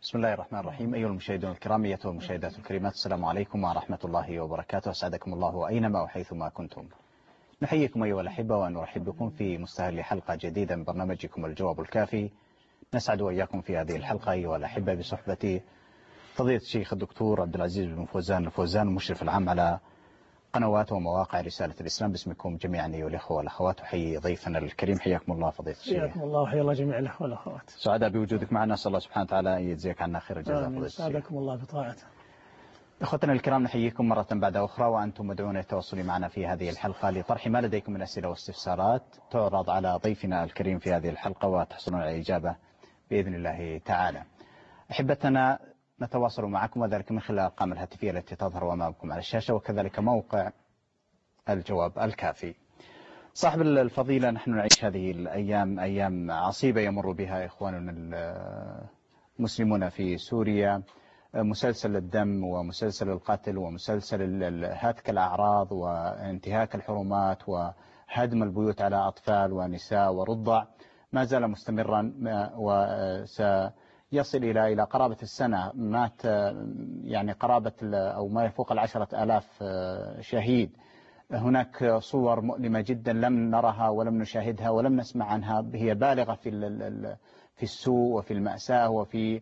بسم الله الرحمن الرحيم. أيها المشاهدون الكرام، أيها المشاهدات الكريمات، السلام عليكم ورحمة الله وبركاته. أسعدكم الله أينما وحيثما كنتم. نحييكم أيها الأحبة ونرحب بكم في مستهل حلقة جديدة من برنامجكم الجواب الكافي. نسعد وإياكم في هذه الحلقة أيها الأحبة بصحبة فضيلة الشيخ الدكتور عبد العزيز بن فوزان الفوزان، المشرف العام على قنوات ومواقع رسالة الإسلام. باسمكم جميعا أيها الأخوة والأخوات، أحيي ضيفنا الكريم. حياكم الله فضيلة الشيخ. حياكم الله وحيا الله جميع الأخوة والأخوات. سعداء بوجودك معنا، نسأل الله سبحانه وتعالى أن يجزيك عنا خير الجزاء فضيلة الشيخ. سعدكم الله بطاعته. إخوتنا الكرام، نحييكم مرة بعد أخرى، وأنتم مدعون للتواصل معنا في هذه الحلقة لطرح ما لديكم من أسئلة واستفسارات تعرض على ضيفنا الكريم في هذه الحلقة وتحصلون على الإجابة بإذن الله تعالى. أحبتنا، نتواصل معكم وذلك من خلال الأرقام الهاتفية التي تظهر أمامكم على الشاشة، وكذلك موقع الجواب الكافي. صاحب الفضيلة، نحن نعيش هذه الأيام أيام عصيبة يمر بها إخواننا المسلمون في سوريا، مسلسل الدم ومسلسل القتل ومسلسل هتك الأعراض وانتهاك الحرمات وهدم البيوت على أطفال ونساء ورضع ما زال مستمرا، وسيصل إلى قرابة السنة. مات يعني قرابة أو ما يفوق 10,000 شهيد. هناك صور مؤلمة جدا لم نرها ولم نشاهدها ولم نسمع عنها، هي بالغة في السوء وفي المأساة وفي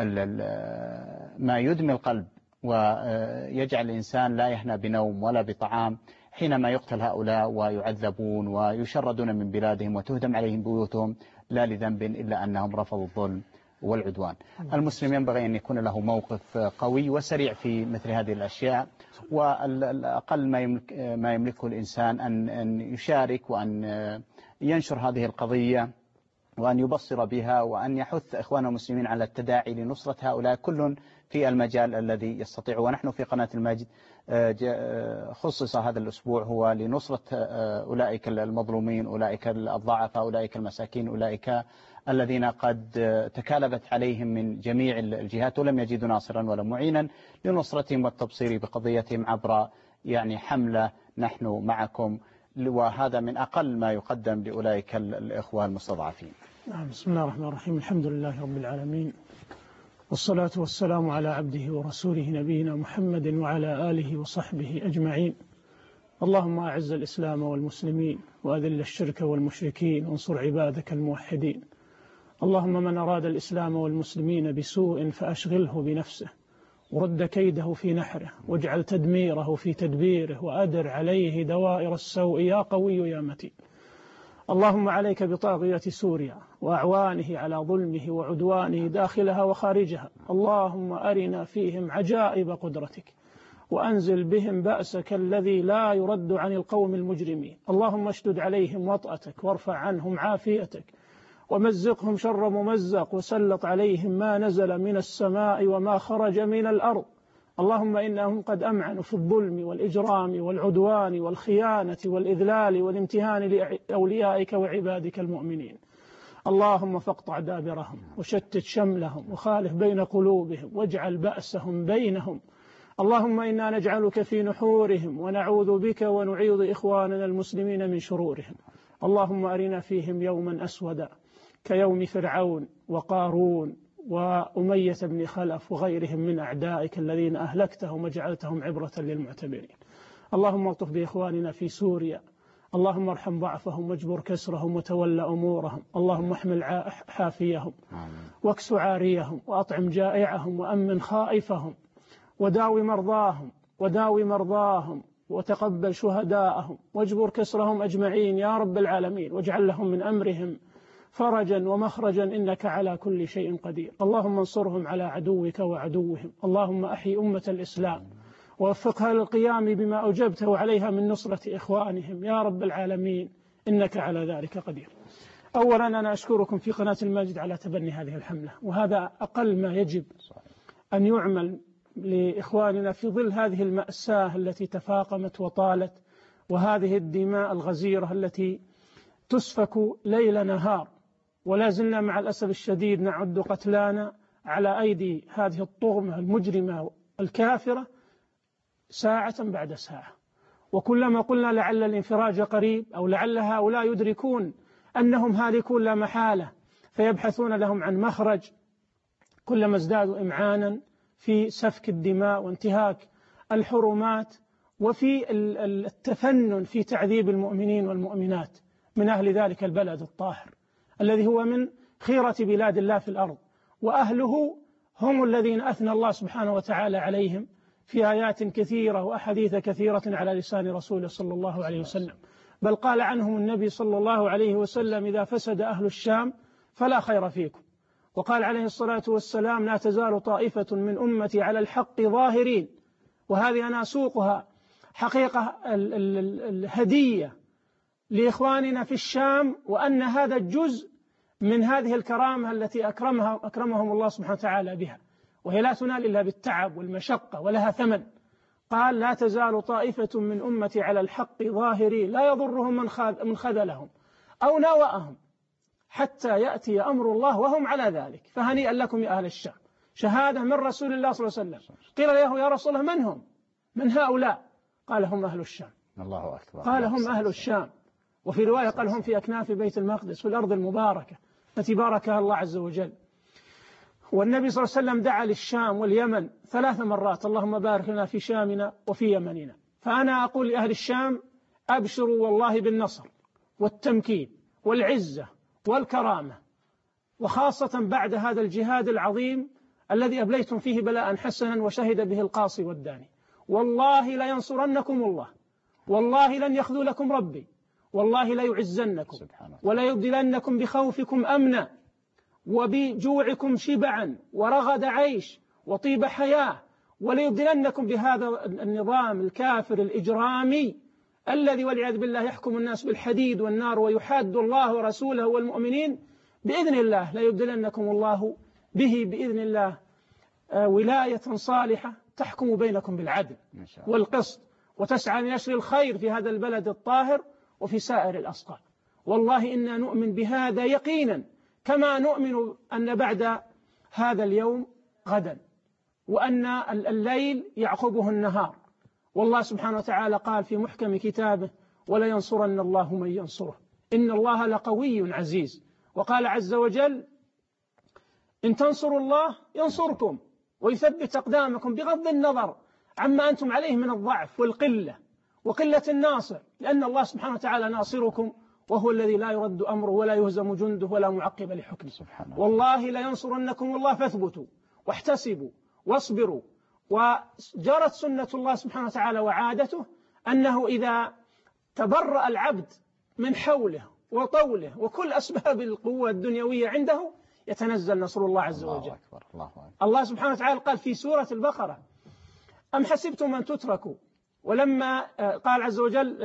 ما يدمي القلب ويجعل الإنسان لا يهنى بنوم ولا بطعام حينما يقتل هؤلاء ويعذبون ويشردون من بلادهم وتهدم عليهم بيوتهم، لا لذنب إلا أنهم رفضوا الظلم والعدوان. المسلم ينبغي أن يكون له موقف قوي وسريع في مثل هذه الأشياء، والأقل ما يملكه الإنسان أن يشارك وأن ينشر هذه القضية وأن يبصر بها وأن يحث إخواننا المسلمين على التداعي لنصرة هؤلاء، كل في المجال الذي يستطيع. ونحن في قناة الماجد خصص هذا الأسبوع هو لنصرة أولئك المظلومين، أولئك الضعفاء، أولئك المساكين، أولئك الذين قد تكالبت عليهم من جميع الجهات ولم يجدوا ناصرا ولا معينا لنصرتهم والتبصير بقضيتهم عبر حملة نحن معكم، وهذا من أقل ما يقدم لأولئك الإخوة المستضعفين. بسم الله الرحمن الرحيم. الحمد لله رب العالمين، والصلاة والسلام على عبده ورسوله نبينا محمد وعلى آله وصحبه أجمعين. اللهم أعز الإسلام والمسلمين وأذل الشرك والمشركين وانصر عبادك الموحدين. اللهم من أراد الإسلام والمسلمين بسوء فأشغله بنفسه ورد كيده في نحره واجعل تدميره في تدبيره وأدر عليه دوائر السوء يا قوي يا متين. اللهم عليك بطاغية سوريا وأعوانه على ظلمه وعدوانه داخلها وخارجها. اللهم أرنا فيهم عجائب قدرتك وأنزل بهم بأسك الذي لا يرد عن القوم المجرمين. اللهم اشدد عليهم وطأتك وارفع عنهم عافيتك ومزقهم شر ممزق وسلط عليهم ما نزل من السماء وما خرج من الأرض. اللهم إنهم قد أمعنوا في الظلم والإجرام والعدوان والخيانة والإذلال والامتهان لأوليائك وعبادك المؤمنين. اللهم فاقطع دابرهم وشتت شملهم وخالف بين قلوبهم واجعل بأسهم بينهم. اللهم إنا نجعلك في نحورهم ونعوذ بك ونعيذ إخواننا المسلمين من شرورهم. اللهم أرنا فيهم يوما أسودا كيوم فرعون وقارون وأمية بن خلف وغيرهم من أعدائك الذين أهلكتهم وجعلتهم عبرة للمعتبرين. اللهم اطف بإخواننا في سوريا. اللهم ارحم ضعفهم واجبر كسرهم وتولى أمورهم. اللهم احمل حافيهم واكس عاريهم وأطعم جائعهم وأمن خائفهم وداوي مرضاهم وتقبل شهداءهم واجبر كسرهم أجمعين يا رب العالمين، واجعل لهم من أمرهم فرجا ومخرجا إنك على كل شيء قدير. اللهم انصرهم على عدوك وعدوهم. اللهم أحي أمة الإسلام ووفقها للقيام بما أوجبته عليها من نصرة إخوانهم يا رب العالمين إنك على ذلك قدير. أولا أنا أشكركم في قناة الماجد على تبني هذه الحملة، وهذا أقل ما يجب أن يعمل لإخواننا في ظل هذه المأساة التي تفاقمت وطالت، وهذه الدماء الغزيرة التي تسفك ليل نهار، ولا زلنا مع الأسف الشديد نعد قتلانا على أيدي هذه الطغمة المجرمة الكافرة ساعة بعد ساعة. وكلما قلنا لعل الانفراج قريب أو لعل هؤلاء يدركون أنهم هالكون لا محالة فيبحثون لهم عن مخرج كلما ازدادوا إمعانا في سفك الدماء وانتهاك الحرمات وفي التفنن في تعذيب المؤمنين والمؤمنات من أهل ذلك البلد الطاهر الذي هو من خيرة بلاد الله في الأرض، وأهله هم الذين أثنى الله سبحانه وتعالى عليهم في آيات كثيرة وأحاديث كثيرة على لسان رسوله صلى الله عليه وسلم. بل قال عنهم النبي صلى الله عليه وسلم: إذا فسد أهل الشام فلا خير فيكم. وقال عليه الصلاة والسلام: لا تزال طائفة من أمتي على الحق ظاهرين. وهذه أنا أسوقها حقيقة الهدية لإخواننا في الشام، وأن هذا الجزء من هذه الكرامة التي أكرمهم الله سبحانه وتعالى بها، وهي لا تنال إلا بالتعب والمشقة ولها ثمن. قال: لا تزال طائفة من أمتي على الحق ظاهرين لا يضرهم من خذلهم أو ناوأهم حتى يأتي أمر الله وهم على ذلك. فهنيئا لكم يا أهل الشام. شهادة من رسول الله صلى الله عليه وسلم. قيل له: يا رسول الله من هم؟ من هؤلاء؟ قال: هم أهل الشام. الله أكبر. قال: هم أهل الشام. وفي رواية قال: هم في أكناف بيت المقدس في الأرض المباركة التي باركها الله عز وجل. والنبي صلى الله عليه وسلم دعا للشام واليمن 3 مرات: اللهم بارك لنا في شامنا وفي يمننا. فأنا أقول لأهل الشام: أبشروا والله بالنصر والتمكين والعزة والكرامة، وخاصة بعد هذا الجهاد العظيم الذي أبليتم فيه بلاء حسنا وشهد به القاصي والداني. والله لا ينصرنكم الله، والله لن يخذلكم ربي، والله لا يعزنكم ولا يبدلنكم بخوفكم أمنا وبجوعكم شبعا ورغد عيش وطيب حياة، وليبدلنكم بهذا النظام الكافر الإجرامي الذي والعياذ بالله يحكم الناس بالحديد والنار ويحاد الله ورسوله والمؤمنين. بإذن الله لا يبدلنكم الله به بإذن الله ولاية صالحة تحكم بينكم بالعدل والقسط وتسعى لنشر الخير في هذا البلد الطاهر وفي سائر الأصقاع. والله إنا نؤمن بهذا يقينا، كما نؤمن أن بعد هذا اليوم غدا، وأن الليل يعقبه النهار. والله سبحانه وتعالى قال في محكم كتابه: ولا ينصرن الله من ينصره إن الله لقوي عزيز. وقال عز وجل: إن تنصروا الله ينصركم ويثبت أقدامكم، بغض النظر عما أنتم عليه من الضعف والقلة وقلة الناصر، لأن الله سبحانه وتعالى ناصركم، وهو الذي لا يرد أمره ولا يهزم جنده ولا معقب لحكمه. والله لا ينصرنكم الله فاثبتوا واحتسبوا واصبروا. وجرت سنة الله سبحانه وتعالى وعادته أنه إذا تبرأ العبد من حوله وطوله وكل أسباب القوة الدنيوية عنده يتنزل نصر الله عز وجل. الله أكبر. الله أكبر. الله سبحانه وتعالى قال في سورة البقرة: أم حسبتم أن تتركوا، ولما قال عز وجل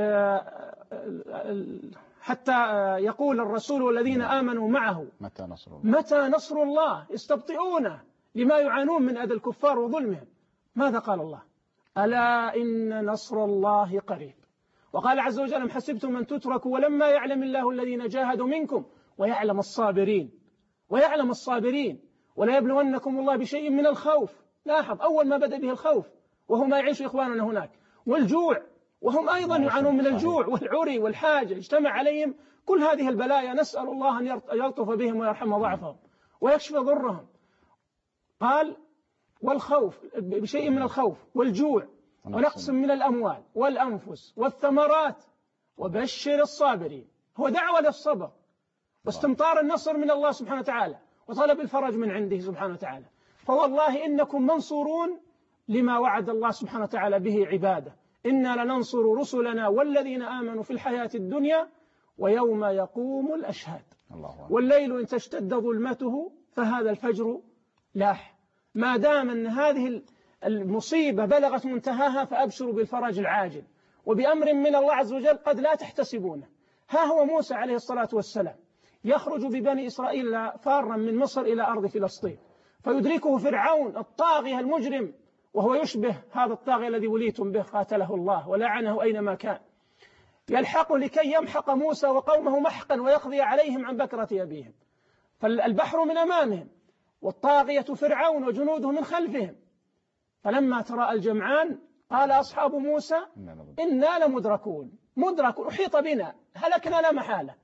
حتى يقول الرسول والذين آمنوا معه: متى نصر الله يستبطئونه لما يعانون من أذى الكفار وظلمهم. ماذا قال الله؟ ألا إن نصر الله قريب. وقال عز وجل: أم حسبتم أن تتركوا ولما يعلم الله الذين جاهدوا منكم ويعلم الصابرين. ويعلم الصابرين. ولا يبلونكم الله بشيء من الخوف. لاحظ أول ما بدأ به الخوف وهو ما يعيش إخواننا هناك، والجوع وهم أيضا يعانون من الجوع والعري والحاجة، اجتمع عليهم كل هذه البلايا. نسأل الله أن يلطف بهم ويرحم ضعفهم ويكشف ضرهم. قال: والخوف بشيء من الخوف والجوع ونقص من الأموال والأنفس والثمرات وبشر الصابرين. هو دعوة للصبر واستمطار النصر من الله سبحانه وتعالى وطلب الفرج من عنده سبحانه وتعالى. فوالله إنكم منصورون لما وعد الله سبحانه وتعالى به عباده: إنا لننصر رسلنا والذين آمنوا في الحياة الدنيا ويوم يقوم الأشهاد. والليل إن تشتد ظلمته فهذا الفجر لاح. ما دام أن هذه المصيبة بلغت منتهاها فأبشروا بالفرج العاجل وبأمر من الله عز وجل قد لا تحتسبونه. ها هو موسى عليه الصلاة والسلام يخرج ببني إسرائيل فارا من مصر إلى أرض فلسطين، فيدركه فرعون الطاغية المجرم، وهو يشبه هذا الطاغية الذي وليتم به قاتله الله ولعنه أينما كان، يلحق لكي يمحق موسى وقومه محقا ويقضي عليهم عن بكرة أبيهم. فالبحر من أمامهم والطاغية فرعون وجنوده من خلفهم. فلما تراءى الجمعان قال أصحاب موسى: إنا لمدركون. أحيط بنا، هلكنا لا محالة.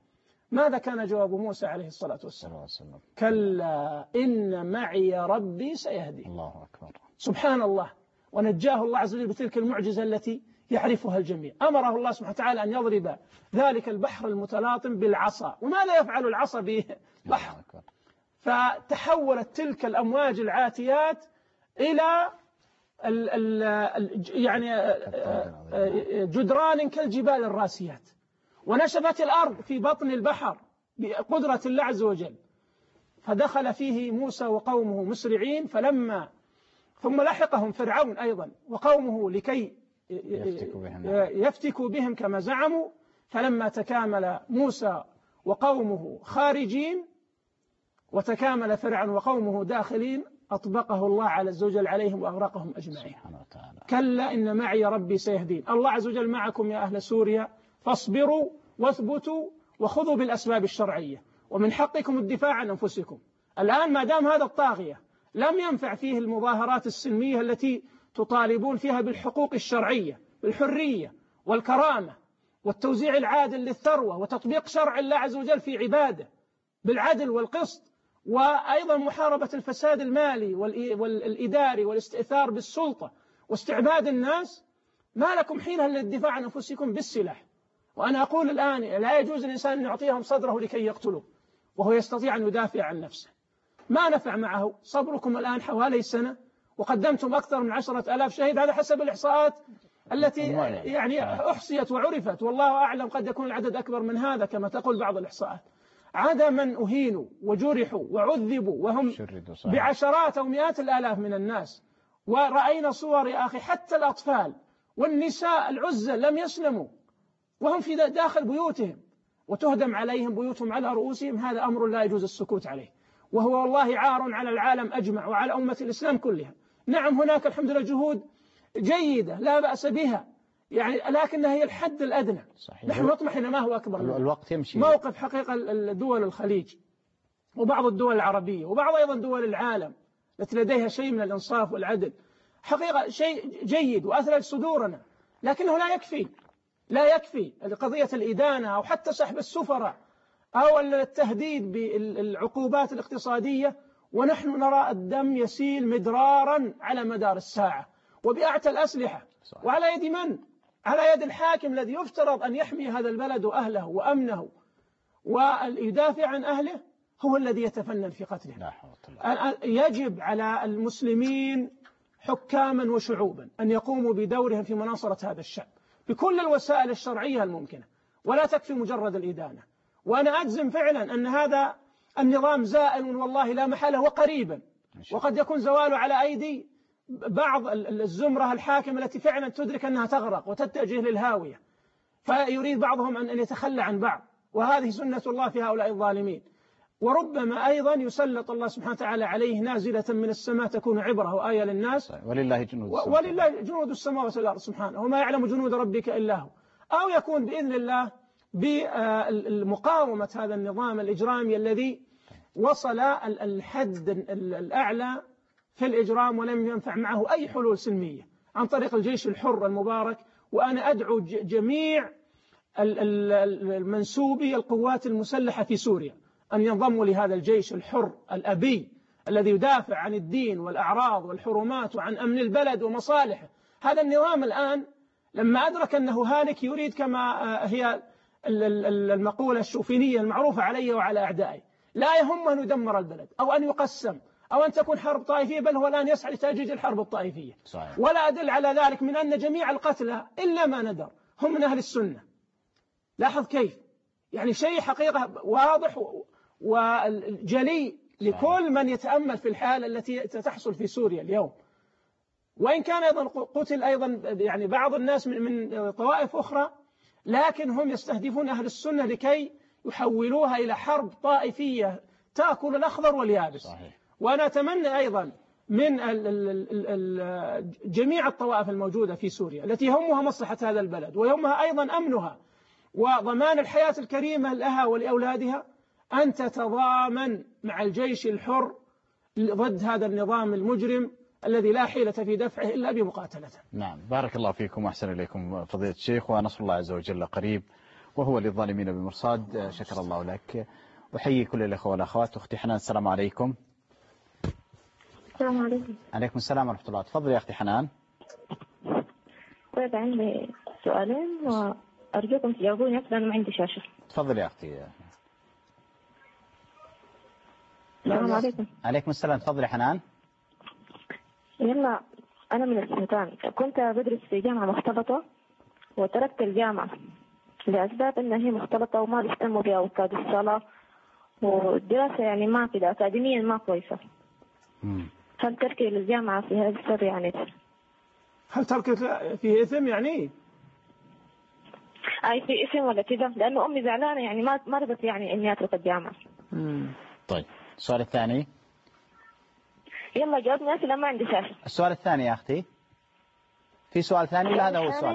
ماذا كان جواب موسى عليه الصلاة والسلام؟ كلا إن معي ربي سيهدي. الله أكبر. سبحان الله. ونجاه الله عز وجل بتلك المعجزة التي يعرفها الجميع. أمره الله سبحانه وتعالى أن يضرب ذلك البحر المتلاطم بالعصا. وماذا يفعل العصا ببحر؟ فتحولت تلك الأمواج العاتيات إلى يعني جدران كالجبال الراسيات، ونشفت الأرض في بطن البحر بقدرة الله عز وجل. فدخل فيه موسى وقومه مسرعين، ثم لحقهم فرعون أيضا وقومه لكي يفتكوا بهم كما زعموا. فلما تكامل موسى وقومه خارجين وتكامل فرعون وقومه داخلين أطبقه الله عز وجل عليهم وأغرقهم أجمعين. كلا إن معي ربي سيهدين. الله عز وجل معكم يا أهل سوريا، فاصبروا واثبتوا وخذوا بالأسباب الشرعية، ومن حقكم الدفاع عن أنفسكم. الآن ما دام هذا الطاغية لم ينفع فيه المظاهرات السلمية التي تطالبون فيها بالحقوق الشرعية، بالحرية والكرامة والتوزيع العادل للثروة وتطبيق شرع الله عز وجل في عباده بالعدل والقسط، وأيضا محاربة الفساد المالي والإداري والاستئثار بالسلطة واستعباد الناس، ما لكم حيلة للدفاع عن أنفسكم بالسلاح. وأنا أقول الآن لا يجوز الإنسان أن يعطيهم صدره لكي يقتلوه وهو يستطيع أن يدافع عن نفسه. ما نفع معه صبركم الآن حوالي سنة وقدمتم أكثر من 10,000 شهيد، هذا حسب الإحصاءات التي يعني أحصيت وعرفت، والله أعلم قد يكون العدد أكبر من هذا كما تقول بعض الإحصاءات. عدا من أهينوا وجرحوا وعذبوا وهم بعشرات أو مئات الآلاف من الناس. ورأينا صور يا أخي حتى الأطفال والنساء العزل لم يسلموا وهم في داخل بيوتهم وتهدم عليهم بيوتهم على رؤوسهم. هذا أمر لا يجوز السكوت عليه، وهو والله عار على العالم أجمع وعلى أمة الإسلام كلها. نعم هناك الحمد لله جهود جيدة لا بأس بها، يعني لكنها هي الحد الأدنى. صحيح. نحن نطمح إلى ما هو أكبر منه. الوقت يمشي. موقف حقيقة دول الخليج وبعض الدول العربية وبعض أيضا دول العالم التي لديها شيء من الإنصاف والعدل حقيقة شيء جيد وأثلج صدورنا، لكنه لا يكفي لقضية الإدانة أو حتى سحب السفراء أو التهديد بالعقوبات الاقتصادية، ونحن نرى الدم يسيل مدرارا على مدار الساعة وبأعتى الأسلحة. صحيح. وعلى يد من؟ على يد الحاكم الذي يفترض أن يحمي هذا البلد وأهله وأمنه ويدافع عن أهله، هو الذي يتفنن في قتله. يجب على المسلمين حكاما وشعوبا أن يقوموا بدورهم في مناصرة هذا الشعب بكل الوسائل الشرعية الممكنة، ولا تكفي مجرد الإدانة. وأنا أجزم فعلا أن هذا النظام زائل والله لا محالة وقريبا، وقد يكون زواله على أيدي بعض الزمرة الحاكمة التي فعلا تدرك أنها تغرق وتتجه للهاوية، فيريد بعضهم أن يتخلى عن بعض، وهذه سنة الله في هؤلاء الظالمين. وربما أيضا يسلط الله سبحانه وتعالى عليه نازلة من السماء تكون عبرة وآية للناس. ولله جنود السماوات والأرض سبحانه، وما يعلم جنود ربك إلا هو. أو يكون بإذن الله بمقاومة هذا النظام الإجرامي الذي وصل الحد الأعلى في الإجرام ولم ينفع معه أي حلول سلمية عن طريق الجيش الحر المبارك. وأنا أدعو جميع المنسوبي القوات المسلحة في سوريا أن ينضموا لهذا الجيش الحر الأبي الذي يدافع عن الدين والأعراض والحرمات وعن أمن البلد ومصالحه. هذا النظام الآن لما أدرك أنه هالك يريد كما هي المقولة الشوفينية المعروفة علي وعلى أعدائي، لا يهم أن يدمر البلد أو أن يقسم أو أن تكون حرب طائفية، بل هو الآن يسعى لتأجيج الحرب الطائفية. صحيح. ولا أدل على ذلك من أن جميع القتلى إلا ما ندر هم من أهل السنة. لاحظ كيف يعني شيء حقيقة واضح وجلي لكل من يتأمل في الحالة التي تحصل في سوريا اليوم. وإن كان أيضا قتل أيضا يعني بعض الناس من طوائف أخرى، لكن هم يستهدفون أهل السنة لكي يحولوها إلى حرب طائفية تأكل الأخضر واليابس. صحيح. وأنا أتمنى أيضا من جميع الطوائف الموجودة في سوريا التي يهمها مصلحة هذا البلد ويهمها أيضا أمنها وضمان الحياة الكريمة لها ولأولادها أن تتضامن مع الجيش الحر ضد هذا النظام المجرم الذي لا حيلة في دفعه إلا بمقاتلته. نعم، بارك الله فيكم وأحسن إليكم فضيلة الشيخ، ونصر الله عز وجل قريب وهو للظالمين بمرصاد. شكر الله لك. أحيي كل الأخوة والأخوات. أختي حنان السلام عليكم. السلام عليكم. عليكم السلام ورحمة الله. تفضلي يا أختي حنان. طيب عندي سؤالين وأرجوكم تجاوبوني أكثر لأنه ما عندي شاشة. تفضلي يا أختي. السلام عليكم. عليكم السلام. تفضلي حنان. يلا أنا من السنتين كنت بدرس في جامعة مختلطة وتركت الجامعة لأسباب إنها هي مختلطة وما بيهتموا بها أستاذ الصلاة والدراسة يعني ما كده أكاديميا ما كويسة. هل تركي للجامعة في هذا السر يعني؟ هل ترك فيه إثم يعني؟ أي في اسم ولا كذا؟ لأنه أمي زعلانة يعني ما رضت يعني إني أترك الجامعة. طيب السؤال الثاني. يلا جاوبني أسئلة ما عندي شاشة. السؤال الثاني يا أختي. في سؤال ثاني ولا هذا هو السؤال؟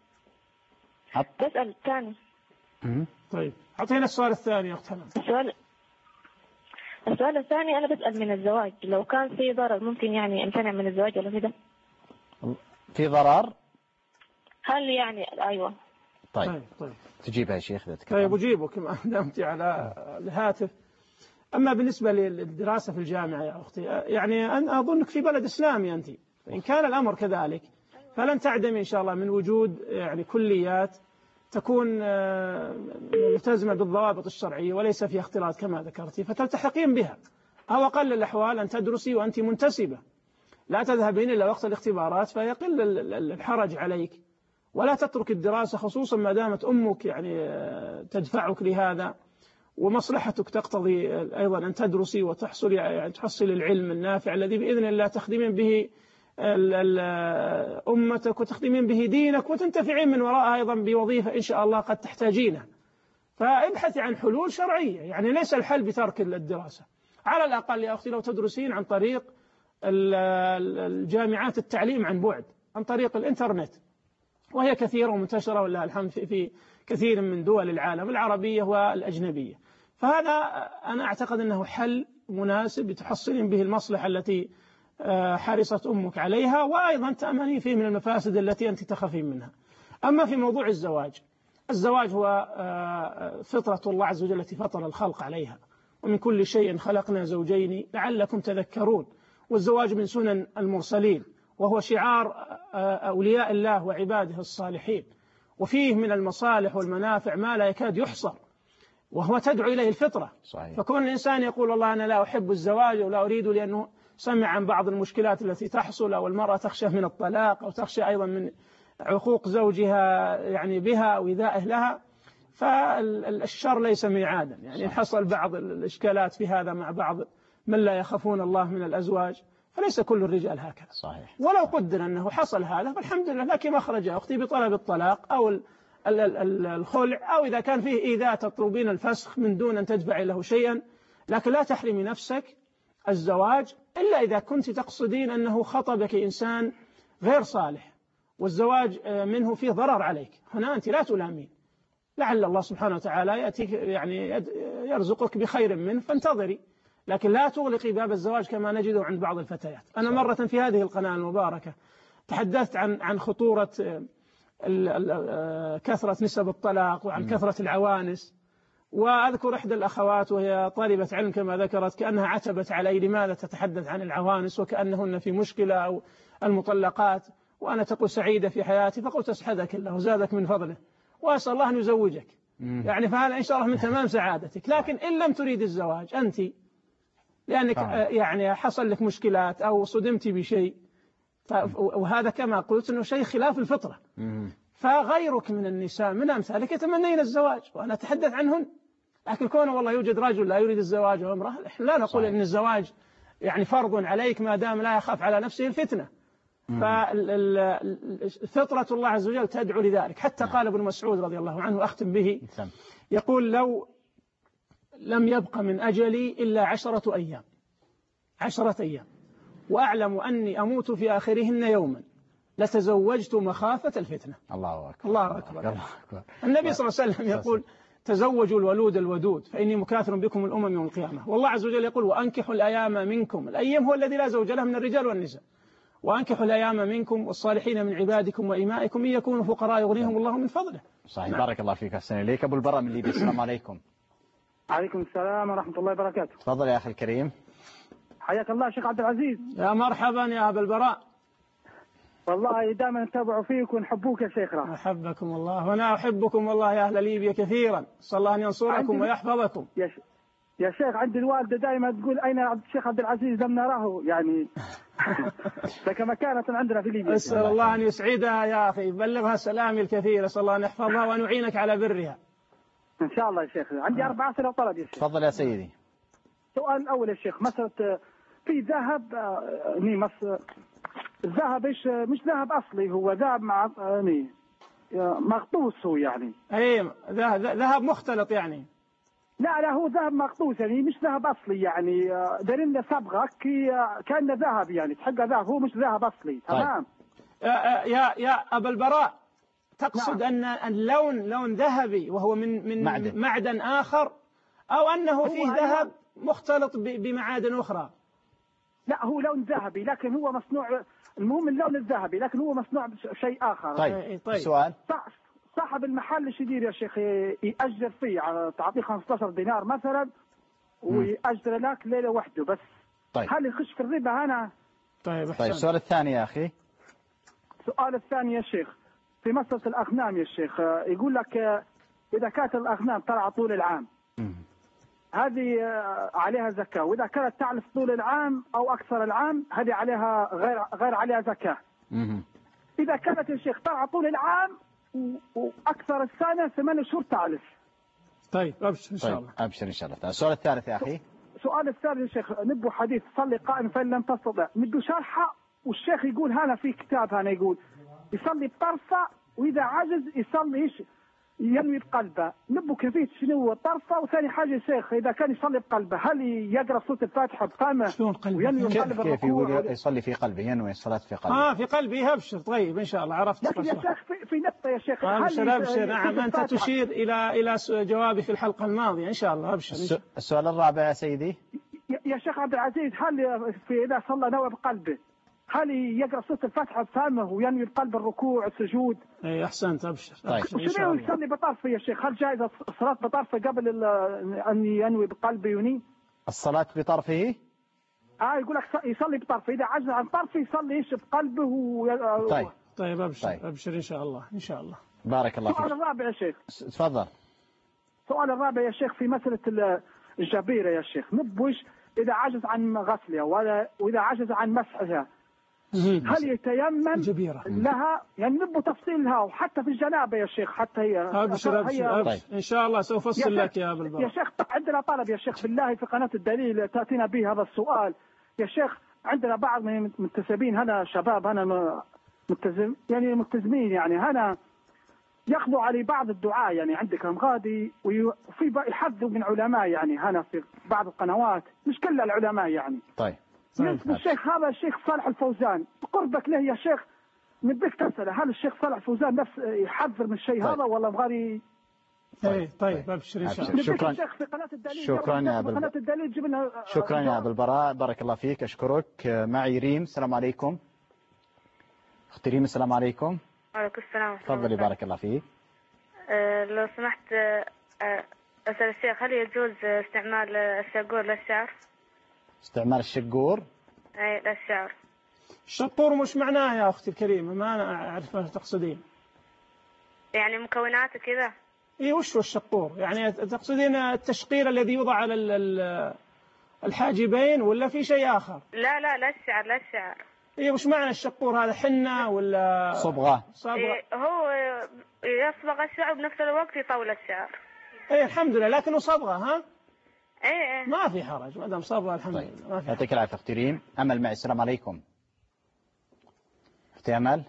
بسأل الثاني. طيب أعطينا السؤال الثاني يا أخت حنان. السؤال الثاني أنا بسأل من الزواج لو كان في ضرر ممكن يعني أمتنع من الزواج ولا كده؟ في ضرر؟ هل يعني أيوة. طيب. تجيبها يا شيخ. طيب أجيبك ما دمت على الهاتف. أما بالنسبة للدراسة في الجامعة يا أختي يعني أنا أظنك في بلد إسلامي أنت، إن كان الأمر كذلك فلن تعدمي إن شاء الله من وجود يعني كليات تكون ملتزمة بالضوابط الشرعية وليس فيها اختلاط كما ذكرتي فتلتحقين بها، أو أقل الأحوال أن تدرسي وأنت منتسبة لا تذهبين إلا وقت الاختبارات فيقل الحرج عليك، ولا تترك الدراسة خصوصا ما دامت أمك يعني تدفعك لهذا ومصلحتك تقتضي أيضا أن تدرسي وتحصلي يعني تحصل العلم النافع الذي بإذن الله تخدمين به أمتك وتخدمين به دينك وتنتفعين من وراءها أيضا بوظيفة إن شاء الله قد تحتاجينها. فابحثي عن حلول شرعية، يعني ليس الحل بترك الدراسة، على الأقل يا أختي لو تدرسين عن طريق الجامعات التعليم عن بعد عن طريق الإنترنت، وهي كثيرة ومنتشرة ولله الحمد في كثير من دول العالم العربية والأجنبية. فهذا أنا أعتقد أنه حل مناسب تحصلين به المصلحة التي حرصت أمك عليها، وأيضا تأمني فيه من المفاسد التي أنت تخافين منها. أما في موضوع الزواج هو فطرة الله عز وجل التي فطر الخلق عليها، ومن كل شيء خلقنا زوجين لعلكم تذكرون، والزواج من سنن المرسلين وهو شعار أولياء الله وعباده الصالحين، وفيه من المصالح والمنافع ما لا يكاد يحصر، وهو تدعو إليه الفطرة. صحيح. فكون الإنسان يقول والله أنا لا أحب الزواج ولا أريد لأنه سمع عن بعض المشكلات التي تحصل، أو المرأة تخشى من الطلاق أو تخشى أيضا من عقوق زوجها يعني بها أو إيذائه لها، فالشر ليس ميعادا، يعني حصل بعض الإشكالات في هذا مع بعض من لا يخافون الله من الأزواج، فليس كل الرجال هكذا. صحيح. ولو قدر أنه حصل هذا فالحمد لله لك مخرج يا أختي بطلب الطلاق أو الخلع، أو إذا كان فيه إيذاء تطلبين الفسخ من دون أن تدفعي له شيئا، لكن لا تحرمي نفسك الزواج إلا إذا كنت تقصدين أنه خطبك إنسان غير صالح والزواج منه فيه ضرر عليك، هنا أنت لا تلامين، لعل الله سبحانه وتعالى يأتيك يعني يرزقك بخير منه فانتظري، لكن لا تغلقي باب الزواج كما نجده عند بعض الفتيات. أنا مرة في هذه القناة المباركة تحدثت عن خطورة كثرة نسب الطلاق وعن كثرة العوانس، وأذكر إحدى الأخوات وهي طالبة علم كما ذكرت كأنها عتبت علي لماذا تتحدث عن العوانس وكأنهن في مشكلة أو المطلقات، وأنا تقول سعيدة في حياتي، فقلت أسعدك الله وزادك من فضله وأسأل الله أن يزوجك، يعني فهذا إن شاء الله من تمام سعادتك. لكن إن لم تريد الزواج أنت لأنك يعني حصل لك مشكلات أو صدمت بشيء، وهذا كما قلت أنه شيء خلاف الفطرة، فغيرك من النساء من أمثالك يتمنين الزواج وأنا أتحدث عنهن، لكن كونه والله يوجد رجل لا يريد الزواج وامرأة، إحنا لا نقول إن الزواج يعني فرض عليك ما دام لا يخاف على نفسه الفتنة، ففطرة الله عز وجل تدعو لذلك. حتى قال ابن مسعود رضي الله عنه أختم به، يقول لو لم يبق من أجلي إلا 10 أيام وأعلم أني أموت في آخرهن يوما لتزوجت مخافة الفتنة. الله أكبر. الله أكبر. النبي صلى الله عليه وسلم يقول تزوجوا الولود الودود فإني مكاثر بكم الأمم يوم القيامة، والله عز وجل يقول وأنكحوا الأيام منكم، الأيام هو الذي لا زوج له من الرجال والنساء، وأنكحوا الأيام منكم والصالحين من عبادكم وإمائكم إن يكونوا فقراء يغنيهم الله من فضله. صحيح. بارك الله فيك. أحسن إليك. أبو البراء من ليبيا. السلام عليكم. عليكم السلام ورحمة الله وبركاته. تفضل يا أخي الكريم. حياك الله شيخ عبد العزيز. يا مرحبا يا أبا البراء. والله دائما نتابع فيك ونحبوك يا شيخنا. أحبكم الله وأنا أحبكم والله يا أهل ليبيا كثيرا. صلى الله أن ينصركم ويحفظكم. يا شيخ عندي الوالدة دائما تقول أين الشيخ عبد العزيز لم نراه يعني لك مكانة عندنا في ليبيا. أسأل الله أن يسعدها يا أخي، بلغها سلامي الكثير، أسأل الله أن يحفظها وأن يعينك على برها إن شاء الله يا شيخ. عندي 4 أسئلة طلب يا شيخ. تفضل يا سيدي. السؤال الأول يا شيخ، مسألة في ذهب الذهب إيش مش ذهب أصلي، هو ذهب مع مغطوس هو يعني. أي ذهب مختلط يعني. لا هو ذهب مغطوس يعني مش ذهب أصلي يعني دارين صبغة كأنه ذهب يعني تحقق ذهب، هو مش ذهب أصلي. تمام. يا أبا البراء تقصد نعم. أن لون ذهبي وهو من معدن آخر، أو أنه فيه ذهب مختلط بمعادن أخرى؟ لا هو لون ذهبي لكن هو مصنوع، المهم اللون الذهبي لكن هو مصنوع بشيء آخر. طيب. السؤال صاحب المحل ايش يدير يا شيخ؟ يأجر فيه، تعطيه 15 دينار مثلا ويأجر لك ليلة واحدة بس. طيب. هل يخش في الربا هنا؟ طيب السؤال الثاني يا أخي. السؤال الثاني يا شيخ في مسألة الأغنام يا شيخ، يقول لك إذا كانت الأغنام طلع طول العام هذه عليها زكاة، وإذا كانت تعلف طول العام أو أكثر العام هذه عليها غير عليها زكاة. إذا كانت يا شيخ طلع طول العام وأكثر السنة 8 شهور تعلف. طيب أبشر إن شاء الله. أبشر إن شاء الله. السؤال الثالث يا أخي. السؤال الثالث يا شيخ، نبو حديث صلي قائم فإن لم تستطع، نبو شرحه والشيخ يقول هنا في كتاب هنا يقول يصلي بطرفه وإذا عجز يصلي إيش ينوي بقلبه. نبو كيفية شنو هو الطرفه؟ وثاني حاجة يا شيخ إذا كان يصلي بقلبه هل يقرأ سورة الفاتحة بفمه وينوي بقلبه؟ كيف يقول يصلي في قلبه ينوي الصلاة في قلبه؟ في قلبه. أبشر. طيب إن شاء الله عرفت. لكن يا شيخ في نقطة يا شيخ. أبشر. نعم أنت تشير إلى جوابي في الحلقة الماضية إن شاء الله. أبشر. السؤال الرابع يا سيدي. يا شيخ عبد العزيز هل إذا صلى نوى بقلبه هل يقرأ سورة الفاتحة بفمه وينوي بقلب الركوع والسجود؟ اي أحسنت. أبشر. طيب. وشنو يصلي بطرفه يا شيخ؟ هل جائزة الصلاة بطرفه قبل أن ينوي بقلبه يني؟ الصلاة بطرفه؟ يقول لك يصلي بطرفه، إذا عجز عن طرفه يصلي إيش بقلبه طيب أبشر. أبشر إن شاء الله. إن شاء الله. بارك الله فيك. السؤال الرابع يا شيخ. تفضل. السؤال الرابع يا شيخ في مسألة الجبيرة يا شيخ، نبوش إذا عجز عن غسلها وإذا عجز عن مسحها هل يتيمم لها؟ يعني نبو تفصيلها وحتى في الجنابة يا شيخ حتى هي. أبشر. طيب. إن شاء الله سوف أفصل لك يا أبو البراء. يا شيخ عندنا طلب يا شيخ بالله في قناة الدليل تأتينا به هذا السؤال يا شيخ. عندنا بعض من المنتسبين هنا شباب هنا ملتزمين يعني هنا ياخذوا علي بعض الدعاء يعني عندك غادي وفي يحذوا من علماء يعني هنا في بعض القنوات مش كل العلماء يعني. طيب. الشيخ هذا الشيخ صالح الفوزان قربك له يا شيخ نبيك تسأله هل الشيخ صالح الفوزان نفس يحذر من الشيء هذا ولا بغاري؟ طيب أبشر إن شاء الله. شكرا. شكرا يا أبو البراء. شكرا يا أبو البراء. بارك الله فيك. أشكرك. معي ريم. السلام عليكم. أختي ريم السلام عليكم. وعليكم السلام. تفضلي. بارك الله فيك. لو سمحت أسأل الشيخ هل يجوز استعمال الشقور للشعر؟ استعمال الشقور؟ أي للشعر. الشقور مش معناه يا أختي الكريمة، ما أنا أعرف ما تقصدين. يعني مكوناته كذا؟ إيه وش هو الشقور؟ يعني تقصدين التشقير الذي يوضع على الحاجبين ولا في شيء آخر؟ لا للشعر. إيه وش معنى الشقور هذا؟ حنة ولا صبغة؟ إيه هو يصبغ الشعر بنفس الوقت يطول الشعر. إيه الحمد لله لكنه صبغة ها؟ إيه ما في حرج ما دام صبغة الحمد لله ما في. يعطيك العافية أختي ريم. أمل معي. السلام عليكم. أختي أمل.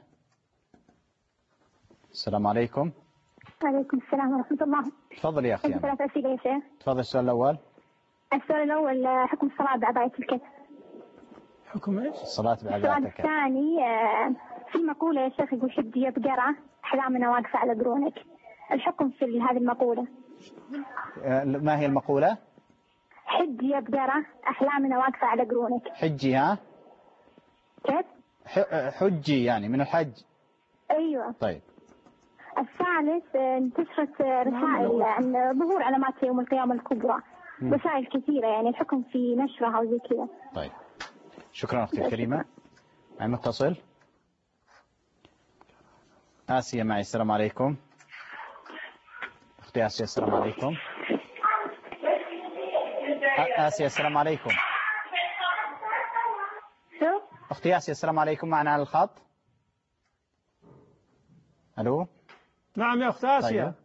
السلام عليكم. وعليكم السلام ورحمة الله. تفضل يا أختي أمل. 3 أسئلة يا شيخ. تفضل. السؤال الأول. السؤال الأول حكم الصلاة بعباية الكتف. حكم إيش؟ الصلاة بعباية السؤال الكتف. الثاني في مقولة يا شيخ يقول حد يبقرة أحلامنا واقفة على قرونك، الحكم في هذه المقولة؟ ما هي المقولة؟ حد يبقرة أحلامنا واقفة على قرونك. حجي ها؟ كيف؟ حجي يعني من الحج. أيوة. طيب. الثالث انتشرت رسائل عن ظهور علامات يوم القيامة الكبرى، رسائل كثيرة يعني الحكم في نشرها أو زي كذا. طيب شكرا أختي الكريمة. معي متصل. آسيا معي. السلام عليكم أختي آسيا. السلام عليكم آسيا. السلام عليكم أختي آسيا. السلام عليكم. معنا على الخط. ألو. نعم يا أخت آسيا. طيب.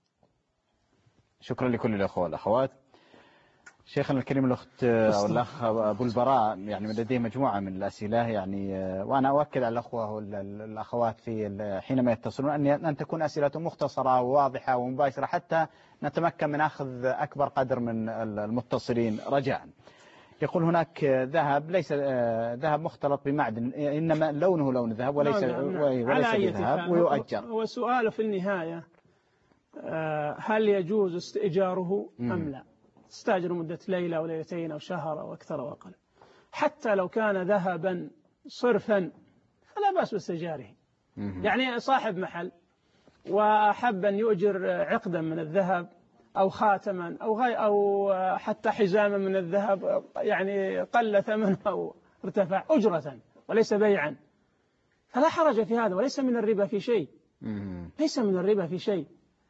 شكرا لكل الأخوة والأخوات. شيخنا الكريم الأخت أو الأخ أبو البراء يعني لديه مجموعة من الأسئلة يعني، وأنا أؤكد على الأخوة والأخوات في حينما يتصلون أن تكون أسئلتهم مختصرة وواضحة ومباشرة حتى نتمكن من أخذ أكبر قدر من المتصلين رجاء. يقول هناك ذهب ليس ذهب مختلط بمعدن، إنما لونه لون ذهب وليس بذهب ويؤجر. هو سؤاله في النهاية هل يجوز استئجاره أم لا؟ تستأجر مدة ليلة أو ليلتين أو شهر أو أكثر أو أقل. حتى لو كان ذهبا صرفا فلا بأس باستئجاره. يعني صاحب محل وأحب أن يؤجر عقدا من الذهب أو خاتما أو حتى حزاما من الذهب يعني قل ثمنه أو ارتفع أجرة وليس بيعا، فلا حرج في هذا وليس من الربا في شيء. ليس من الربا في شيء.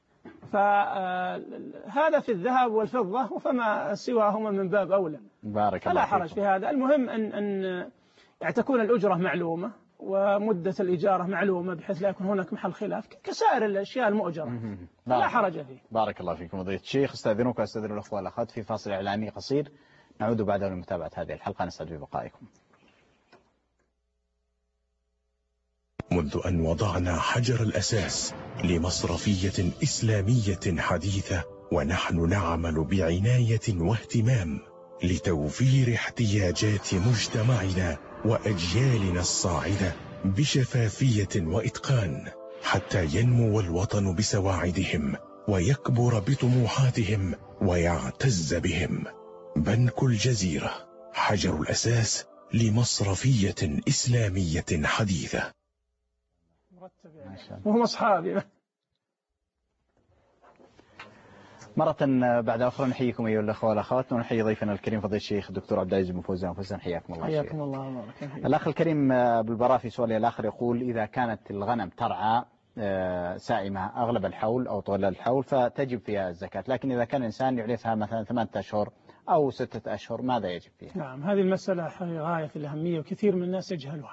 فهذا في الذهب والفضة وفما سواهما من باب أولى. بارك الله فلا حرج في هذا. المهم أن تكون الأجرة معلومة ومدة الإجارة معلومة بحيث لا يكون هناك محل خلاف كسائر الأشياء المؤجرة. لا حرج فيه. بارك الله فيكم فضيلة الشيخ. استأذنك واستأذن الأخوة والأخوات في فاصل إعلاني قصير، نعود بعده لمتابعة هذه الحلقة. نسعد ببقائكم. منذ أن وضعنا حجر الأساس لمصرفية إسلامية حديثة ونحن نعمل بعناية واهتمام لتوفير احتياجات مجتمعنا وأجيالنا الصاعدة بشفافية وإتقان حتى ينمو الوطن بسواعدهم ويكبر بطموحاتهم ويعتز بهم. بنك الجزيرة، حجر الأساس لمصرفية إسلامية حديثة. وهم أصحابي. مرة بعد أخرى نحييكم أيها الأخوة والأخوات، ونحيي ضيفنا الكريم فضيلة الشيخ الدكتور عبد العزيز بن فوزان. حياكم الله. حياكم الله. الأخ الكريم بالبراء في سؤاله الآخر يقول إذا كانت الغنم ترعى سائمة أغلب الحول أو طول الحول فتجب فيها الزكاة، لكن إذا كان الإنسان يعرفها مثلا 8 أشهر أو 6 أشهر ماذا يجب فيها؟ نعم، هذه المسألة غاية في الأهمية وكثير من الناس يجهلها.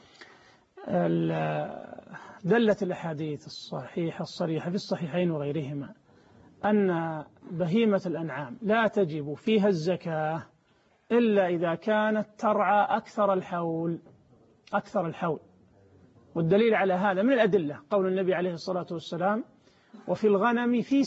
دلت الأحاديث الصحيحة الصريحة في الصحيحين وغيرهما أن بهيمة الأنعام لا تجب فيها الزكاة إلا إذا كانت ترعى أكثر الحول. والدليل على هذا من الأدلة قول النبي عليه الصلاة والسلام وفي الغنم في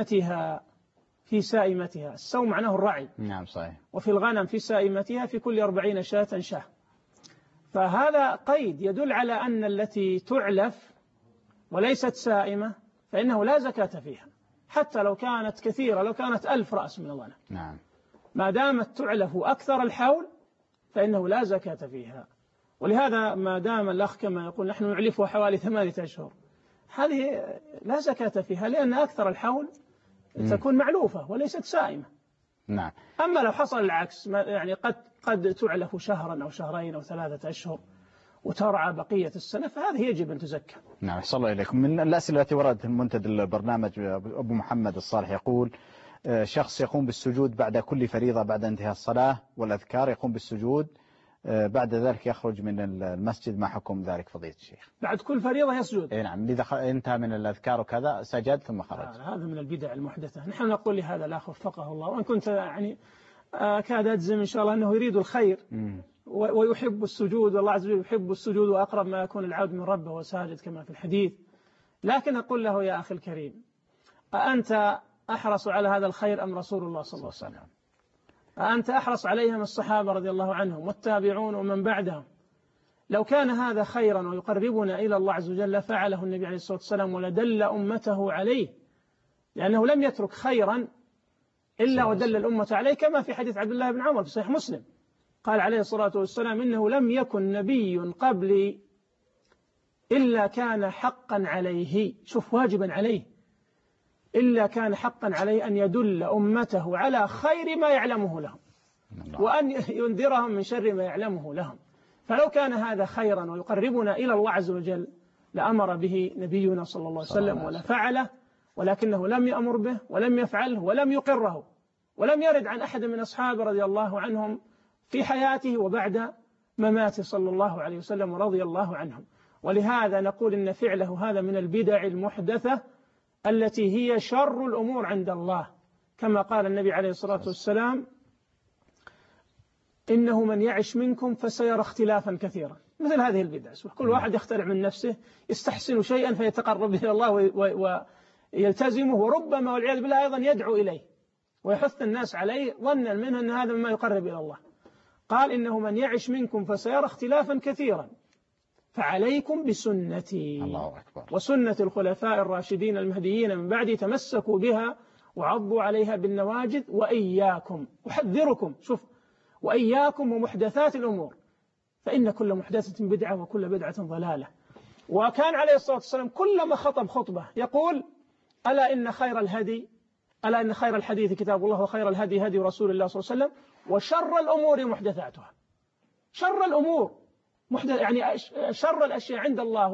سائمتها. السوم معناه الرعي. نعم صحيح. وفي الغنم في سائمتها في كل 40 شاة. فهذا قيد يدل على أن التي تعلف وليست سائمة فإنه لا زكاة فيها حتى لو كانت كثيرة، لو كانت 1000 رأس من الغنم. نعم. ما دامت تعلف أكثر الحول فإنه لا زكاة فيها. ولهذا ما دام الأخ كما يقول نحن نعلفه حوالي 8 أشهر، هذه لا زكاة فيها لأن أكثر الحول تكون معلوفة وليست سائمة. نعم. أما لو حصل العكس يعني قد تعلف شهرا أو شهرين أو 3 أشهر وترعى بقية السنة فهذه يجب أن تزكى. نعم. صلى الله إليكم. من الأسئلة التي وردت من منتدى البرنامج أبو محمد الصالح يقول شخص يقوم بالسجود بعد كل فريضة بعد انتهاء الصلاة والأذكار، يقوم بالسجود بعد ذلك يخرج من المسجد، ما حكم ذلك فضيلة الشيخ؟ بعد كل فريضة يسجد. اي نعم، إذا انتهى من الأذكار وكذا سجد ثم خرج. هذا من البدع المحدثة. نحن نقول لهذا الأخ وفقه الله، وإن كنت يعني كاد أجزم إن شاء الله أنه يريد الخير ويحب السجود، والله عز وجل يحب السجود وأقرب ما يكون العبد من ربه وساجد كما في الحديث، لكن أقول له يا أخي الكريم أأنت أحرص على هذا الخير أم رسول الله صلى الله عليه وسلم؟ أأنت أحرص عليهم الصحابة رضي الله عنهم والتابعون ومن بعدهم؟ لو كان هذا خيرا ويقربنا إلى الله عز وجل فعله النبي عليه الصلاة والسلام ولدل أمته عليه، لأنه لم يترك خيرا إلا ودل الأمة عليه، كما في حديث عبد الله بن عمر في صحيح مسلم قال عليه الصلاة والسلام إنه لم يكن نبي قبلي إلا كان حقا عليه، شوف واجبا عليه، إلا كان حقا عليه أن يدل أمته على خير ما يعلمه لهم وأن ينذرهم من شر ما يعلمه لهم. فلو كان هذا خيرا ويقربنا إلى الله عز وجل لأمر به نبينا صلى الله عليه وسلم ولا فعله، ولكنه لم يأمر به ولم يفعله ولم يقره، ولم يرد عن أحد من أصحابه رضي الله عنهم في حياته وبعد مماته صلى الله عليه وسلم ورضي الله عنهم. ولهذا نقول إن فعله هذا من البدع المحدثة التي هي شر الأمور عند الله، كما قال النبي عليه الصلاة والسلام إنه من يعش منكم فسيرى اختلافا كثيرا. مثل هذه البدع، كل واحد يخترع من نفسه، يستحسن شيئا فيتقرب إلى الله ويلتزمه، وربما والعياذ بالله أيضا يدعو إليه ويحث الناس عليه ظنا منه أن هذا مما يقرب إلى الله. قال إنه من يعش منكم فسيرى اختلافا كثيرا فعليكم بسنتي الله أكبر. وسنة الخلفاء الراشدين المهديين من بعدي تمسكوا بها وعضوا عليها بالنواجذ وإياكم، أحذركم، شوف، وإياكم ومحدثات الأمور فإن كل محدثة بدعة وكل بدعة ضلالة. وكان عليه الصلاة والسلام كلما خطب خطبة يقول ألا إن خير الحديث كتاب الله وخير الهدي هدي رسول الله صلى الله عليه وسلم وشر الأمور محدثاتها. شر الأمور يعني شر الأشياء عند الله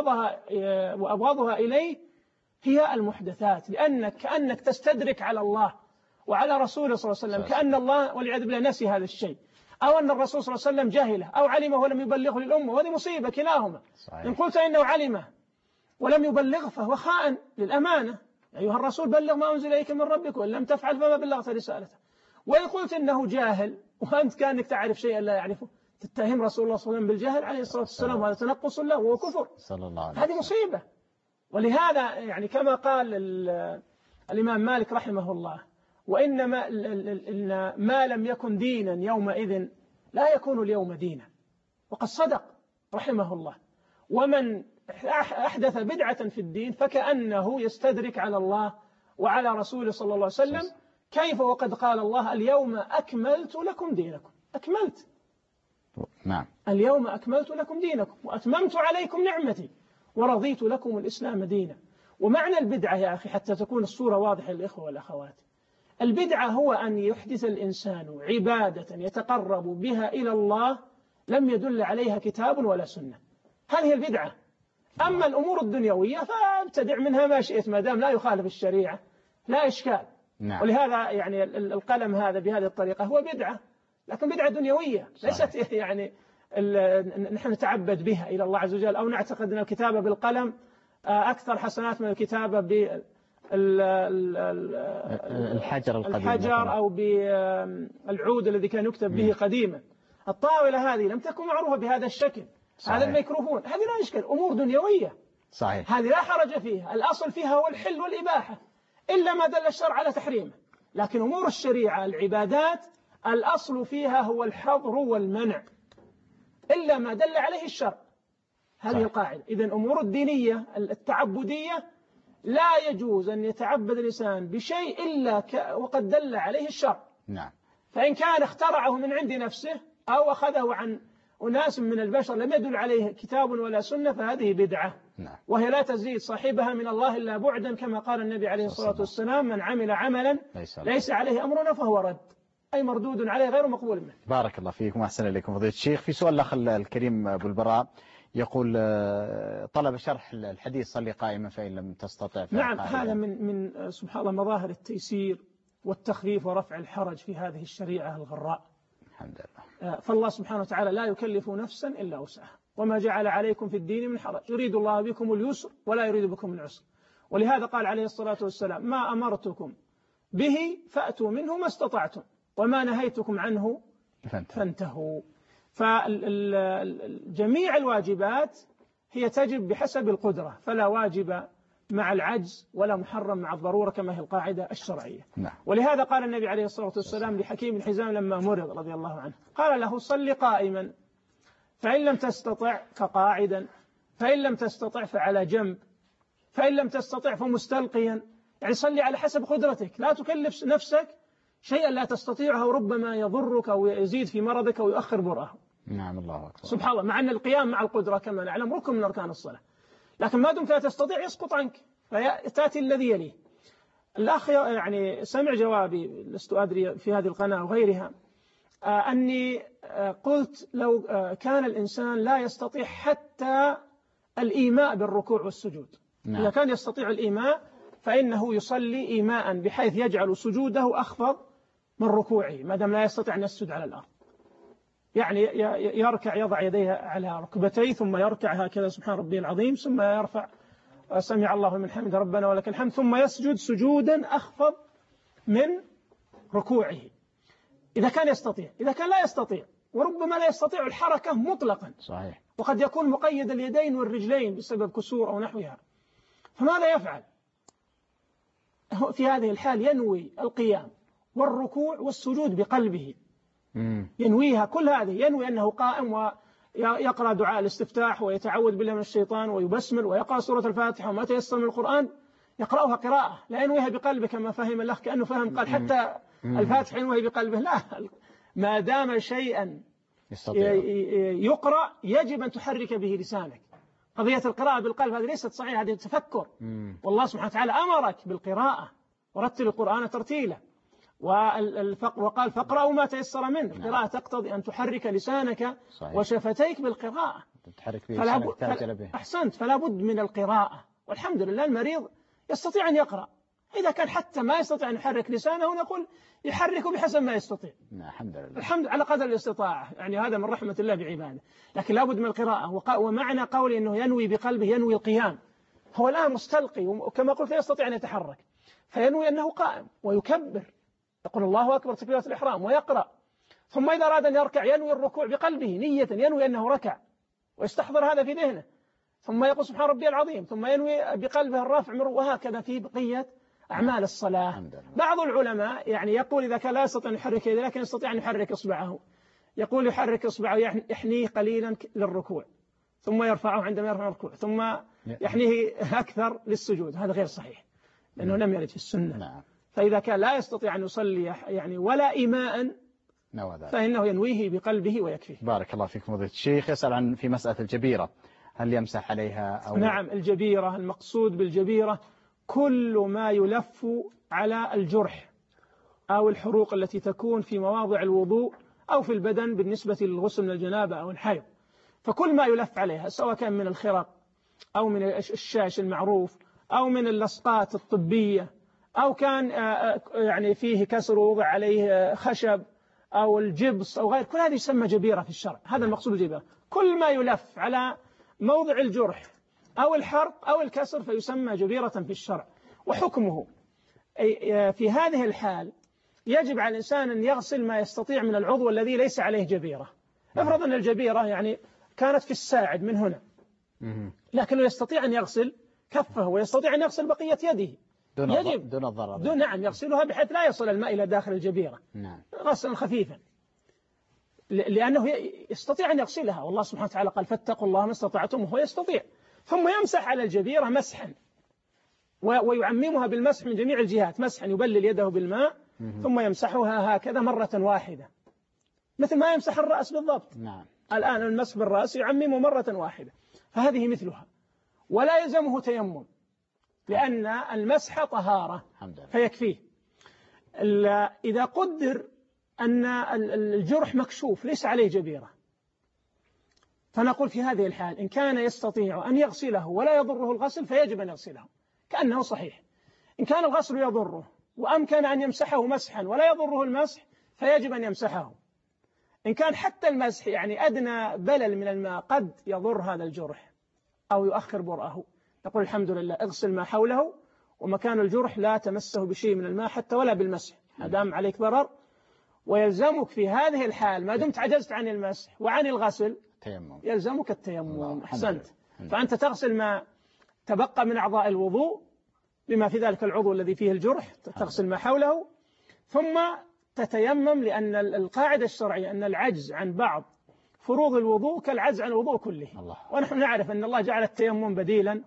وأبغضها إليه هي المحدثات، لأنك كأنك تستدرك على الله وعلى رسوله صلى الله عليه وسلم، كأن الله والعياذ بالله نسي هذا الشيء، أو أن الرسول صلى الله عليه وسلم جاهله أو علمه ولم يبلغه للأمة، وهذه مصيبة كلاهما. صحيح. إن قلت إنه علمه ولم يبلغه فهو خائن للأمانة، أيها الرسول بلغ ما أنزل إليك من ربك وإن لم تفعل فما بلغت رسالته. وإن قلت إنه جاهل وأنت كأنك تعرف شيئا لا يعرفه تتهم رسول الله صلى الله عليه وسلم بالجهل عليه الصلاة والسلام، هذا تنقص له وكفر، هذه مصيبة. ولهذا يعني كما قال الإمام مالك رحمه الله وإنما ما لم يكن دينا يومئذ لا يكون اليوم دينا، وقد صدق رحمه الله. ومن أحدث بدعة في الدين فكأنه يستدرك على الله وعلى رسوله صلى الله عليه وسلم، كيف وقد قال الله اليوم أكملت لكم دينكم. أكملت، نعم، اليوم أكملت لكم دينكم وأتممت عليكم نعمتي ورضيت لكم الإسلام دينا. ومعنى البدعة يا أخي حتى تكون الصورة واضحة للإخوة والأخوات، البدعة هو أن يحدث الإنسان عبادة يتقرب بها إلى الله لم يدل عليها كتاب ولا سنة، هذه البدعة. أما الأمور الدنيوية فابتدع منها ما شئت ما دام لا يخالف الشريعة لا إشكال. نعم. ولهذا يعني القلم هذا بهذه الطريقة هو بدعة، لكن بدعة دنيوية ليست يعني نحن نتعبد بها إلى الله عز وجل، أو نعتقد أن الكتابة بالقلم أكثر حسنات من الكتابة الحجر أو بالعود الذي كان يكتب به قديما. الطاولة هذه لم تكن معروفة بهذا الشكل. صحيح. هذا الميكروفون هذه لا إشكال، أمور دنيوية. صحيح. هذه لا حرج فيها، الأصل فيها هو الحل والإباحة إلا ما دل الشرع على تحريمه. لكن أمور الشريعة العبادات الأصل فيها هو الحظر والمنع إلا ما دل عليه الشرع، هذه القاعدة. إذن أمور الدينية التعبدية لا يجوز أن يتعبد الإنسان بشيء إلا وقد دل عليه الشرع. نعم. فإن كان اخترعه من عند نفسه أو أخذه عن أناس من البشر لم يدل عليه كتاب ولا سنة فهذه بدعة. نعم. وهي لا تزيد صاحبها من الله إلا بعدا، كما قال النبي عليه الصلاة والسلام من عمل عملا ليس عليه أمرنا فهو رد، أي مردود عليه غير مقبول منه. بارك الله فيكم وأحسن إليكم فضيلة الشيخ. في سؤال الأخ الكريم أبو البراء يقول طلب شرح الحديث صلي قائما فإن لم تستطع. نعم، هذا من سبحان الله مظاهر التيسير والتخفيف ورفع الحرج في هذه الشريعة الغراء. الحمد لله. فالله سبحانه وتعالى لا يكلف نفسا إلا وسعها، وما جعل عليكم في الدين من حرج، يريد الله بكم اليسر ولا يريد بكم العسر. ولهذا قال عليه الصلاة والسلام ما أمرتكم به فأتوا منه ما استطعتم وما نهيتكم عنه فانتهوا. فجميع الواجبات هي تجب بحسب القدرة، فلا واجب مع العجز ولا محرم مع الضرورة كما هي القاعدة الشرعية. نعم. ولهذا قال النبي عليه الصلاة والسلام لحكيم الحزام لما مرض رضي الله عنه قال له صل قائما فإن لم تستطع فقاعدا فإن لم تستطع فعلى جنب فإن لم تستطع فمستلقيا، يعني صلي على حسب قدرتك، لا تكلف نفسك شيئا لا تستطيعه ربما يضرك أو يزيد في مرضك أو يؤخر برأه. نعم الله أكبر. سبحان الله، مع أن القيام مع القدرة كما نعلم ركن من أركان الصلاة، لكن ما دمت لا تستطيع يسقط عنك فتأتي الذي يليه. الأخ يعني سمع جوابي، لست أدري في هذه القناة وغيرها، أني قلت لو كان الإنسان لا يستطيع حتى الإيماء بالركوع والسجود. نعم. إذا كان يستطيع الإيماء فإنه يصلي إيماء بحيث يجعل سجوده أخفض من ركوعه ما دام لا يستطيع أن يسجد على الأرض. يعني يركع يضع يديه على ركبتيه ثم يركع هكذا سبحان ربي العظيم، ثم يرفع سمع الله من حمد ربنا ولك الحمد، ثم يسجد سجودا أخفض من ركوعه إذا كان يستطيع. إذا كان لا يستطيع، وربما لا يستطيع الحركة مطلقا، صحيح، وقد يكون مقيد اليدين والرجلين بسبب كسور أو نحوها، فماذا يفعل؟ في هذه الحال ينوي القيام والركوع والسجود بقلبه، ينويها كل هذه، ينوي أنه قائم ويقرأ دعاء الاستفتاح ويتعوذ بالله من الشيطان ويبسمل ويقرأ سورة الفاتحة وما تيسر من القرآن، يقرأها قراءة، لا ينويها بقلبه كما فهم الأخ كأنه فهم قال حتى الفاتحة ينوي بقلبه، لا، ما دام شيئا يقرأ يجب أن تحرك به لسانك. قضية القراءة بالقلب هذه ليست صحيحة، هذه تفكر، والله سبحانه وتعالى أمرك بالقراءة ورتل القرآن ترتيلا، وقال فاقرأوا ما تيسر منه. القراءة تقتضي أن تحرك لسانك صحيح. وشفتيك بالقراءة، تحرك به لسانك تعجل به. أحسنت، فلا بد من القراءة، والحمد لله المريض يستطيع أن يقرأ. إذا كان حتى ما يستطيع أن يحرك لسانه نقول يحرك بحسب ما يستطيع، الحمد لله، الحمد على قدر الاستطاعة، يعني هذا من رحمة الله بعباده، لكن لا بد من القراءة. ومعنى قولي أنه ينوي بقلبه ينوي القيام، هو الآن مستلقي وكما قلت لا يستطيع أن يتحرك، فينوي أنه قائم ويكبر، يقول الله أكبر تكبيرة الإحرام ويقرأ، ثم إذا أراد أن يركع ينوي الركوع بقلبه نية، ينوي أنه ركع ويستحضر هذا في ذهنه، ثم يقول سبحان ربي العظيم، ثم ينوي بقلبه الرافع، وهكذا في بقية أعمال الصلاة. بعض العلماء يعني يقول إذا كان لا يستطيع أن يحرك يده لكن يستطيع أن يحرك إصبعه، يقول يحرك إصبعه يحنيه قليلا للركوع ثم يرفعه عندما يرفع الركوع ثم يحنيه أكثر للسجود، هذا غير صحيح لأنه لم يرد في السنة. فإذا كان لا يستطيع أن يصلي يعني ولا إيماء فإنه ينويه بقلبه ويكفيه. بارك الله فيكم فضيلة الشيخ. يسأل عن في مسألة الجبيرة، هل يمسح عليها أو؟ نعم، الجبيرة المقصود بالجبيرة كل ما يلف على الجرح أو الحروق التي تكون في مواضع الوضوء أو في البدن بالنسبة للغسل من الجنابة أو الحيض، فكل ما يلف عليها سواء كان من الخرق أو من الشاش المعروف أو من اللصقات الطبية أو كان يعني فيه كسر ووضع عليه خشب أو الجبس أو غير، كل هذه يسمى جبيرة في الشرع. هذا المقصود بالجبيرة، كل ما يلف على موضع الجرح أو الحرق أو الكسر فيسمى جبيرة في الشرع. وحكمه في هذه الحال يجب على الإنسان أن يغسل ما يستطيع من العضو الذي ليس عليه جبيرة. افرض أن الجبيرة يعني كانت في الساعد من هنا، لكنه يستطيع أن يغسل كفه ويستطيع أن يغسل بقية يده دون الضرر. نعم، يغسلها بحيث لا يصل الماء إلى داخل الجبيرة، غسلا خفيفا، لأنه يستطيع أن يغسلها، والله سبحانه وتعالى قال فاتقوا الله ما استطعتم، وهو يستطيع. ثم يمسح على الجبيرة مسحا ويعممها بالمسح من جميع الجهات، مسحا يبلل يده بالماء ثم يمسحها هكذا مرة واحدة مثل ما يمسح الرأس بالضبط. الآن المسح بالرأس يعممه مرة واحدة، فهذه مثلها، ولا يلزمه تيمم لأن المسح طهارة فيكفيه. إذا قدر أن الجرح مكشوف ليس عليه جبيرة، فنقول في هذه الحال إن كان يستطيع أن يغسله ولا يضره الغسل فيجب أن يغسله كأنه صحيح. إن كان الغسل يضره وأمكن أن يمسحه مسحا ولا يضره المسح فيجب أن يمسحه. إن كان حتى المسح يعني أدنى بلل من الماء قد يضر هذا الجرح أو يؤخر برأه، نقول الحمد لله اغسل ما حوله ومكان الجرح لا تمسه بشيء من الماء حتى ولا بالمسح ما دام عليك ضرر. ويلزمك في هذه الحال ما دمت عجزت عن المسح وعن الغسل يلزمك التيمم. أحسنت. فأنت تغسل ما تبقى من أعضاء الوضوء بما في ذلك العضو الذي فيه الجرح، تغسل ما حوله ثم تتيمم، لأن القاعدة الشرعية أن العجز عن بعض فروض الوضوء كالعجز عن الوضوء كله، ونحن نعرف أن الله جعل التيمم بديلا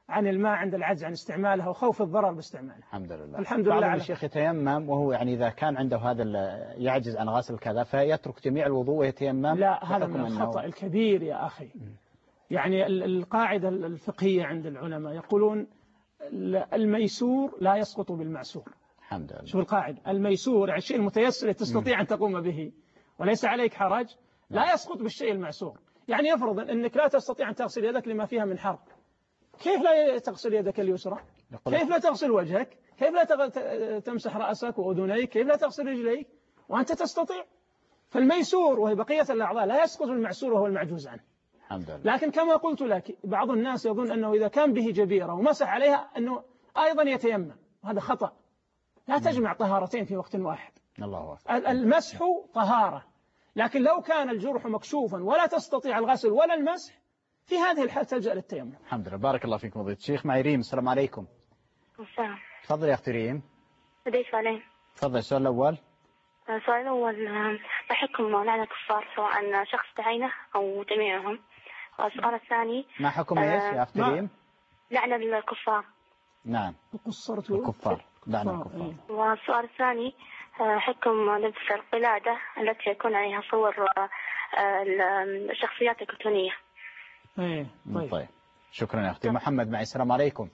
عن الماء عند العجز عن استعمالها وخوف الضرر باستعماله. الحمد لله. بعض الشيخ يتيمم وهو يعني إذا كان عنده هذا يعجز عن غسل كذا فيترك جميع الوضوء ويتيمم. لا، هذا من الخطأ الكبير يا أخي. يعني القاعدة الفقهية عند العلماء يقولون الميسور لا يسقط بالمعسور. الحمد لله. شوف القاعدة، الميسور الشيء المتيسر تستطيع أن تقوم به وليس عليك حرج لا يسقط بالشيء المعسور. يعني يفرض أنك لا تستطيع أن تغسل يدك لما فيها من حرق، كيف لا تغسل يدك اليسرى؟ كيف لا تغسل وجهك؟ كيف لا تمسح رأسك وأذنيك؟ كيف لا تغسل رجليك وأنت تستطيع؟ فالميسور وهي بقية الأعضاء لا يسقط المعسور وهو المعجوز عنه. الحمد لله. لكن كما قلت لك بعض الناس يظن أنه إذا كان به جبيرة ومسح عليها أنه أيضا يتيمم، هذا خطأ. لا تجمع طهارتين في وقت واحد. الله أكبر. المسح طهارة، لكن لو كان الجرح مكشوفا ولا تستطيع الغسل ولا المسح في هذه الحالة تلجأ للتيمم. الحمد لله. بارك الله فيكم فضيلة الشيخ. معي ريم. السلام عليكم. السلام. تفضل يا أختي ريم. لدي سؤالين. تفضل. السؤال الأول. السؤال الأول ما حكم لعن الكفار سواء شخص بعينه أو جميعهم؟ والسؤال الثاني ما حكم ايش يا أختي ريم؟ لعن الكفار. نعم. الكفار. لعن الكفار. والسؤال الثاني حكم لبس القلادة التي يكون عليها صور الشخصيات الكرتونية. طيب. شكرا يا أختي. محمد معي. السلام عليكم.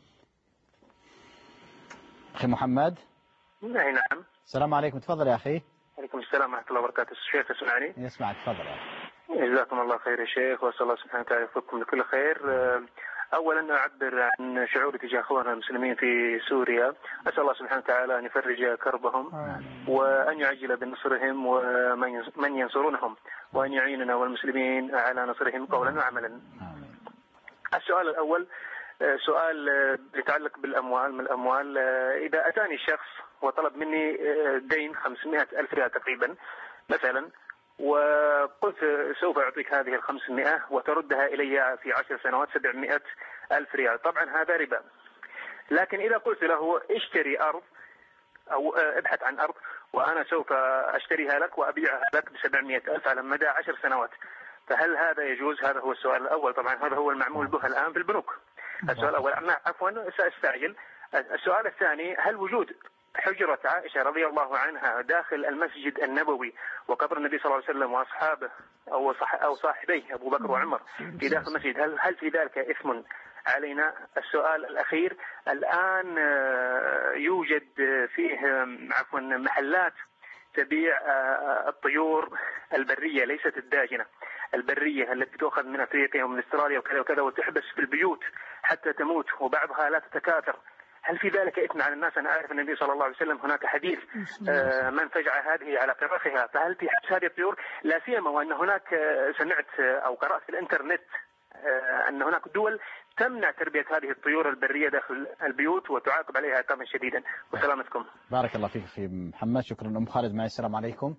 أخي محمد. نعم. السلام عليكم. تفضل يا أخي. عليكم السلام ورحمة الله وبركاته. الشيخ يسمعني؟ يسمعك. تفضل يا أخي. جزاكم الله خير يا شيخ، وأسأل الله سبحانه وتعالى يوفقكم لكل خير. أولا أعبر عن شعوري تجاه أخواننا المسلمين في سوريا، أسأل الله سبحانه وتعالى أن يفرج كربهم وأن يعجل بنصرهم ومن ينصرونهم، وأن يعيننا والمسلمين على نصرهم قولا وعملا. السؤال الأول سؤال يتعلق بالأموال. من الأموال، إذا أتاني شخص وطلب مني دين 500,000 ريال تقريبا مثلا، وقلت سوف أعطيك هذه 500 وتردها إلي في 10 سنوات 700,000 ريال، طبعا هذا ربا. لكن إذا قلت له اشتري أرض أو ابحث عن أرض وأنا سوف أشتريها لك وأبيعها لك ب700,000 على مدى 10 سنوات، فهل هذا يجوز؟ هذا هو السؤال الأول. طبعا هذا هو المعمول به الآن في البنوك. السؤال الأول. عفوا سأستعجل. السؤال الثاني، هل وجود حجرة عائشة رضي الله عنها داخل المسجد النبوي وقبر النبي صلى الله عليه وسلم وأصحابه أو صاحبيه أبو بكر وعمر في داخل المسجد، هل في ذلك إثم علينا؟ السؤال الأخير، الآن يوجد فيه محلات تبيع الطيور البرية ليست الداجنة، البرية التي تؤخذ من أفريقيا ومن استراليا وكذا وكذا وتحبس في البيوت حتى تموت وبعضها لا تتكاثر، هل في ذلك إثم على الناس؟ أنا أعرف النبي صلى الله عليه وسلم هناك حديث من فجع هذه على قرخها، فهل في حبس هذه الطيور؟ لا سيما وأن هناك سمعت أو قرأت في الإنترنت أن هناك دول تمنع تربية هذه الطيور البرية داخل البيوت وتعاقب عليها عقابا شديدا. وسلامتكم. بارك الله فيك في محمد. شكرا. أم خالد معي. السلام عليكم.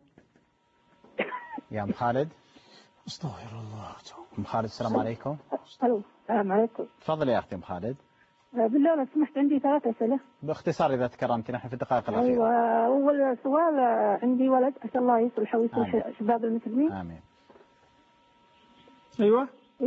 يا أم خالد. استغفر الله. أم خالد السلام عليكم. السلام عليكم. تفضل يا أختي أم خالد. بالله لو سمحت عندي 3 أسئلة باختصار إذا تكرمت، نحن في الدقائق الأخيرة. أيوة. أول سؤال، عندي ولد أسأل الله يصلحه ويصلح شباب المسلمين. آمين. أيوة.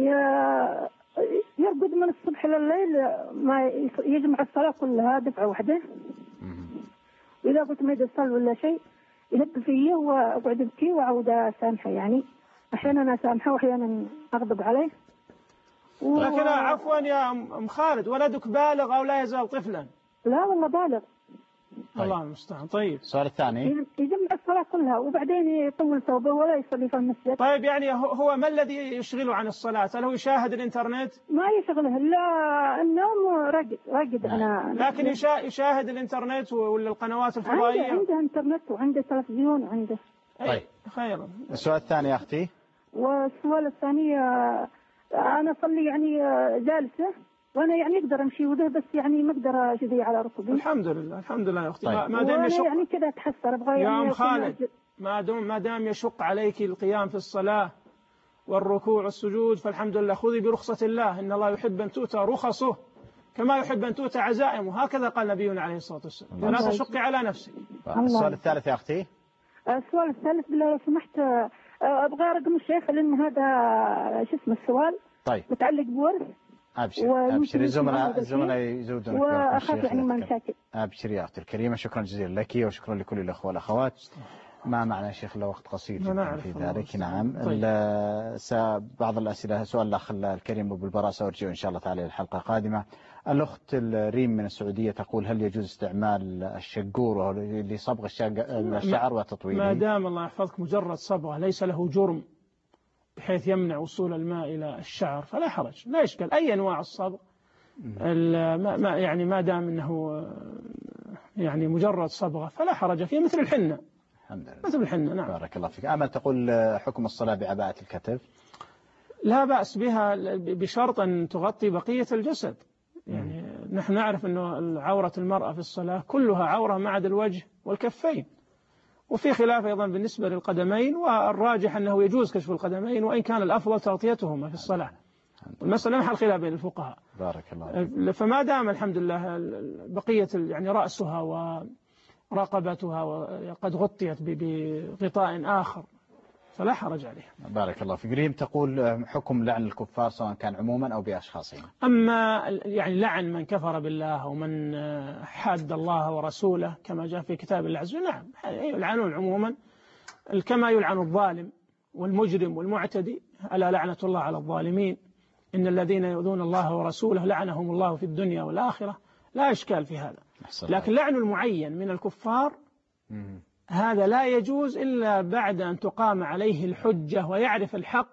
يرقد من الصبح لليل، ما يجمع الصلاة كلها دفعة واحدة. وإذا قلت ما يصلي ولا شيء يهب فيه وأقعد أبكي وأعود أسامحه، يعني أحيانا أسامحه وأحيانا أغضب عليه. لكن عفوا يا أم خالد، ولدك بالغ أو لا يزال طفلا؟ لا والله بالغ. الله المستعان. طيب. السؤال الثاني، يجمع الصلاة كلها وبعدين يطول ثوبه ولا يصلي في المسجد. طيب يعني هو ما الذي يشغله عن الصلاة؟ هل هو يشاهد الإنترنت؟ ما يشغله لا النوم، راقد. أنا لكن يشاهد الإنترنت ولا القنوات الفضائية؟ عنده إنترنت وعنده تلفزيون وعنده. طيب خيرا. السؤال الثاني يا أختي. والسؤال الثاني، أنا أصلي يعني جالسة وأنا يعني أقدر أمشي وده، بس يعني ما أقدر أجذي على ركبي. الحمد لله الحمد لله يا أختي. طيب. ما دام يشق يعني كذا أتحسر أبغى يا أم خالد، ما دام يشق عليك القيام في الصلاة والركوع والسجود فالحمد لله، خذي برخصة الله، إن الله يحب أن تؤتى رخصه كما يحب أن تؤتى عزائمه، هكذا قال نبينا عليه الصلاة والسلام، لا تشقي على نفسك. السؤال الثالث يا أختي. السؤال الثالث بالله لو سمحت أبغى رقم الشيخ، لأن هذا شو اسمه السؤال طيب متعلق بورث. أبشري الزملاء يزودونك. وأخاف يعني ما مشاكل. أبشري يا أختي الكريمة، شكرا جزيلا لك وشكرا لكل الأخوة والأخوات. ما معنى شيخ له وقت قصير جدا في ذلك. نعم. بعض الأسئلة، سؤال الأخ الكريم أبو البراء سأرجع إن شاء الله تعالى الحلقة القادمة. الأخت الريم من السعودية تقول: هل يجوز استعمال الشقور لصبغ الشعر وتطويله؟ ما دام الله يحفظك مجرد صبغة ليس له جرم بحيث يمنع وصول الماء إلى الشعر فلا حرج، لا إشكال. أي أنواع الصبغ يعني ما دام أنه يعني مجرد صبغة فلا حرج فيه، مثل الحنة. الحمد لله. مثل الحنة. نعم. بارك الله فيك. أمل تقول: حكم الصلاة بعباءة الكتف؟ لا بأس بها بشرط أن تغطي بقية الجسد. يعني نحن نعرف أنه عورة المرأة في الصلاة كلها عورة ما عدا الوجه والكفين، وفي خلاف أيضا بالنسبة للقدمين، والراجح أنه يجوز كشف القدمين، وإن كان الأفضل تغطيتهما في الصلاة. المسألة محل خلاف بين الفقهاء. بارك الله. فما دام الحمد لله بقية يعني رأسها ورقبتها وقد غطيت بغطاء آخر فلا حرج عليها. بارك الله فيك. ريم تقول: حكم لعن الكفار سواء كان عموما أو بأشخاصهم. أما يعني لعن من كفر بالله ومن حاد الله ورسوله كما جاء في كتاب الله عز وجل، نعم يلعنون عموما، كما يلعن الظالم والمجرم والمعتدي. ألا لعنة الله على الظالمين، إن الذين يؤذون الله ورسوله لعنهم الله في الدنيا والآخرة. لا إشكال في هذا. لكن لعن المعين من الكفار هذا لا يجوز إلا بعد أن تقام عليه الحجة ويعرف الحق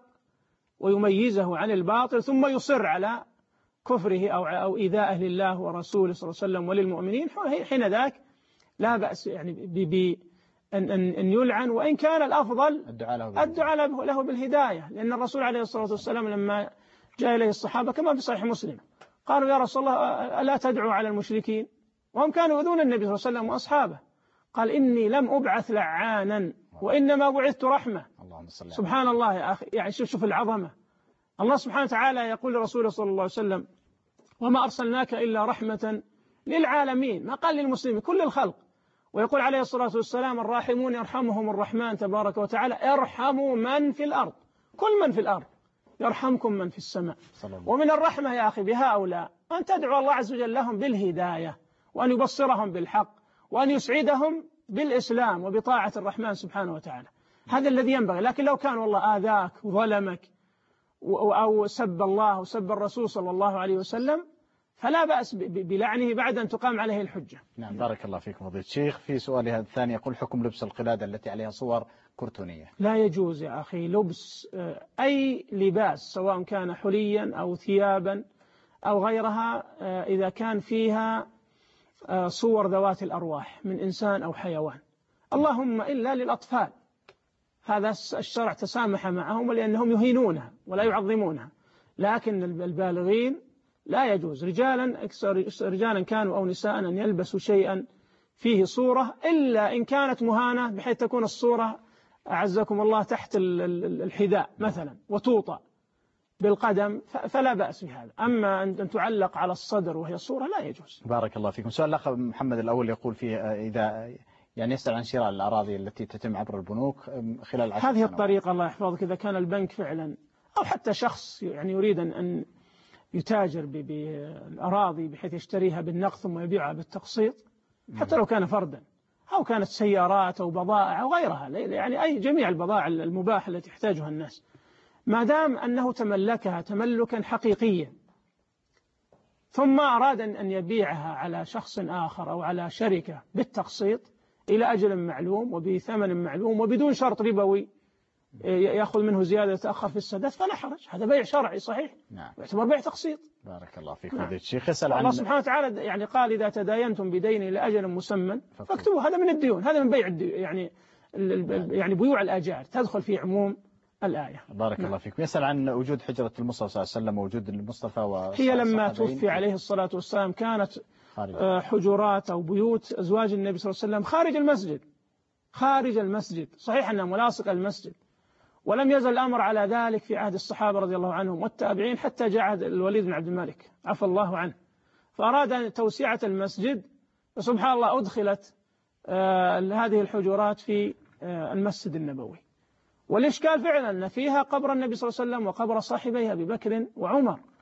ويميزه عن الباطل، ثم يصر على كفره أو إيذائه لله ورسوله صلى الله عليه وسلم وللمؤمنين. حين ذاك لا بأس يعني أن يلعن، وإن كان الأفضل الدعاء له بالهداية، لأن الرسول عليه الصلاة والسلام لما جاء إليه الصحابة كما في صحيح مسلم قالوا: يا رسول الله ألا تدعو على المشركين؟ وهم كانوا يؤذون النبي صلى الله عليه وسلم وأصحابه. قال: إني لم أبعث لعانا وإنما بعثت رحمة. سبحان الله يا أخي، يعني شوف العظمة. الله سبحانه وتعالى يقول لرسوله صلى الله عليه وسلم: وما أرسلناك إلا رحمة للعالمين، ما قال للمسلمين، كل الخلق. ويقول عليه الصلاة والسلام: الراحمون يرحمهم الرحمن تبارك وتعالى ارحموا من في الأرض، كل من في الأرض يرحمكم من في السماء. ومن الرحمة يا أخي بهؤلاء أن تدعو الله عز وجل لهم بالهداية، وأن يبصرهم بالحق، وأن يسعدهم بالإسلام وبطاعة الرحمن سبحانه وتعالى. هذا الذي ينبغي. لكن لو كان والله آذاك وظلمك أو سب الله وسب الرسول صلى الله عليه وسلم فلا بأس بلعنه بعد أن تقام عليه الحجة. نعم. بارك الله فيكم فضيلة الشيخ. في سؤالها الثاني يقول: حكم لبس القلادة التي عليها صور كرتونية؟ لا يجوز يا أخي لبس أي لباس سواء كان حليا أو ثيابا أو غيرها إذا كان فيها صور ذوات الأرواح من إنسان أو حيوان، اللهم إلا للأطفال، هذا الشرع تسامح معهم لأنهم يهينونها ولا يعظمونها. لكن البالغين لا يجوز، رجالا كانوا أو نساء، أن يلبسوا شيئا فيه صورة إلا إن كانت مهانة بحيث تكون الصورة أعزكم الله تحت الحذاء مثلا وتوطأ بالقدم فلا بأس بهذا. أما أن تعلق على الصدر وهي صورة لا يجوز. بارك الله فيكم. سؤال الأخ محمد الأول يقول فيه: إذا يعني يسأل عن شراء الأراضي التي تتم عبر البنوك خلال 10 سنوات. هذه الطريقة الله يحفظك، إذا كان البنك فعلا أو حتى شخص يعني يريد أن يتاجر بالأراضي بحيث يشتريها بالنقد ثم يبيعها بالتقسيط، حتى لو كان فردا أو كانت سيارات أو بضائع أو غيرها، يعني أي جميع البضائع المباحة التي يحتاجها الناس، ما دام أنه تملكها تملكا حقيقيا ثم أراد أن يبيعها على شخص آخر أو على شركة بالتقسيط إلى أجل معلوم وبثمن معلوم وبدون شرط ربوي يأخذ منه زيادة يتأخر في السداد فلا حرج، هذا بيع شرعي صحيح. نعم. يعتبر بيع تقسيط. بارك الله فيك. نعم. الشيخ يسأل عن الله سبحانه وتعالى يعني قال: إذا تداينتم بدين إلى أجل مسمى فاكتبوا. هذا من الديون، هذا من بيع الديون، يعني بيوع الآجار تدخل في عموم الآية. بارك الله فيك. يسأل عن وجود حجرة المصطفى صلى الله عليه وسلم ووجود المصطفى هي لما توفي عليه الصلاة والسلام كانت حجرات أو بيوت أزواج النبي صلى الله عليه وسلم خارج المسجد، صحيح أنها ملاصقة المسجد، ولم يزل الأمر على ذلك في عهد الصحابة رضي الله عنهم والتابعين حتى جاء عهد الوليد بن عبد الملك عفى الله عنه، فأراد توسعة المسجد، فسبحان الله أدخلت هذه الحجرات في المسجد النبوي. والإشكال فعلا أن فيها قبر النبي صلى الله عليه وسلم وقبر صاحبيه أبي بكر وعمر،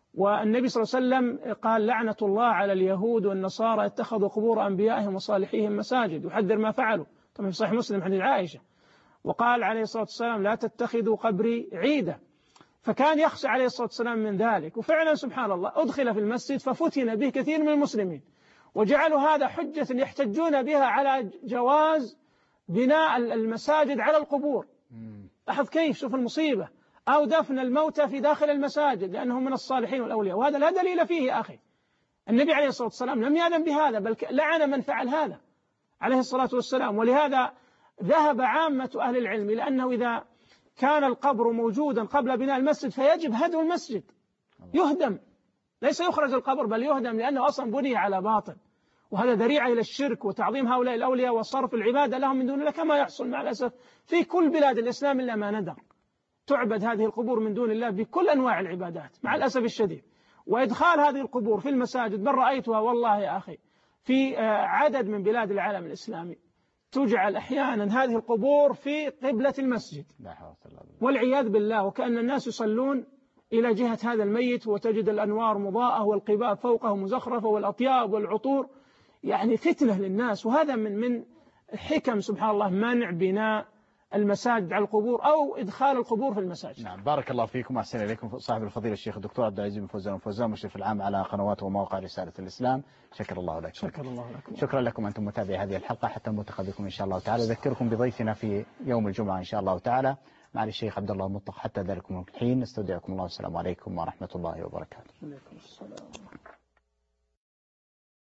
والنبي صلى الله عليه وسلم قال لعنة الله على اليهود والنصارى اتخذوا قبور أنبيائهم وصالحيهم مساجد، يحذر ما فعلوا كما في صحيح مسلم حديث عائشة. وقال عليه الصلاة والسلام لا تتخذوا قبري عيدا، فكان يخشى عليه الصلاة والسلام من ذلك. وفعلا سبحان الله أدخل في المسجد ففتن به كثير من المسلمين، وجعلوا هذا حجة يحتجون بها على جواز بناء المساجد على القبور. لاحظ كيف، شوف المصيبة، أو دفن الموتى في داخل المساجد لأنهم من الصالحين والأولياء، وهذا لا دليل فيه يا أخي. النبي عليه الصلاة والسلام لم يأذن بهذا، بل لعن من فعل هذا عليه الصلاة والسلام. ولهذا ذهب عامة أهل العلم لأنه إذا كان القبر موجودا قبل بناء المسجد فيجب هدم المسجد، يهدم، ليس يخرج القبر بل يهدم، لأنه أصلا بني على باطل، وهذا ذريعة إلى الشرك وتعظيم هؤلاء الأولياء وصرف العبادة لهم من دون الله، كما يحصل مع الأسف في كل بلاد الإسلام إلا ما ندر، تعبد هذه القبور من دون الله بكل أنواع العبادات مع الأسف الشديد. وإدخال هذه القبور في المساجد بل رأيتها والله يا أخي في عدد من بلاد العالم الإسلامي، تجعل أحيانا هذه القبور في قبلة المسجد والعياذ بالله، وكأن الناس يصلون إلى جهة هذا الميت، وتجد الأنوار مضاءة والقباب فوقه مزخرفة والأطياب والعطور، يعني فتنة للناس. وهذا من حكم سبحان الله منع بناء المساجد على القبور أو إدخال القبور في المساجد. نعم، بارك الله فيكم وأحسن إليكم صاحب الفضيلة الشيخ الدكتور عبد العزيز بن فوزان مشرف العام على قنوات ومواقع رسالة الإسلام. شكر الله لك. شكر الله لكم. شكرا لكم أنتم متابعي هذه الحلقة حتى الملتقى بكم إن شاء الله تعالى. أذكركم بضيفنا في يوم الجمعة إن شاء الله تعالى مع الشيخ عبد الله المطلق. حتى ذلكم الحين نستودعكم الله والسلام عليكم ورحمة الله وبركاته.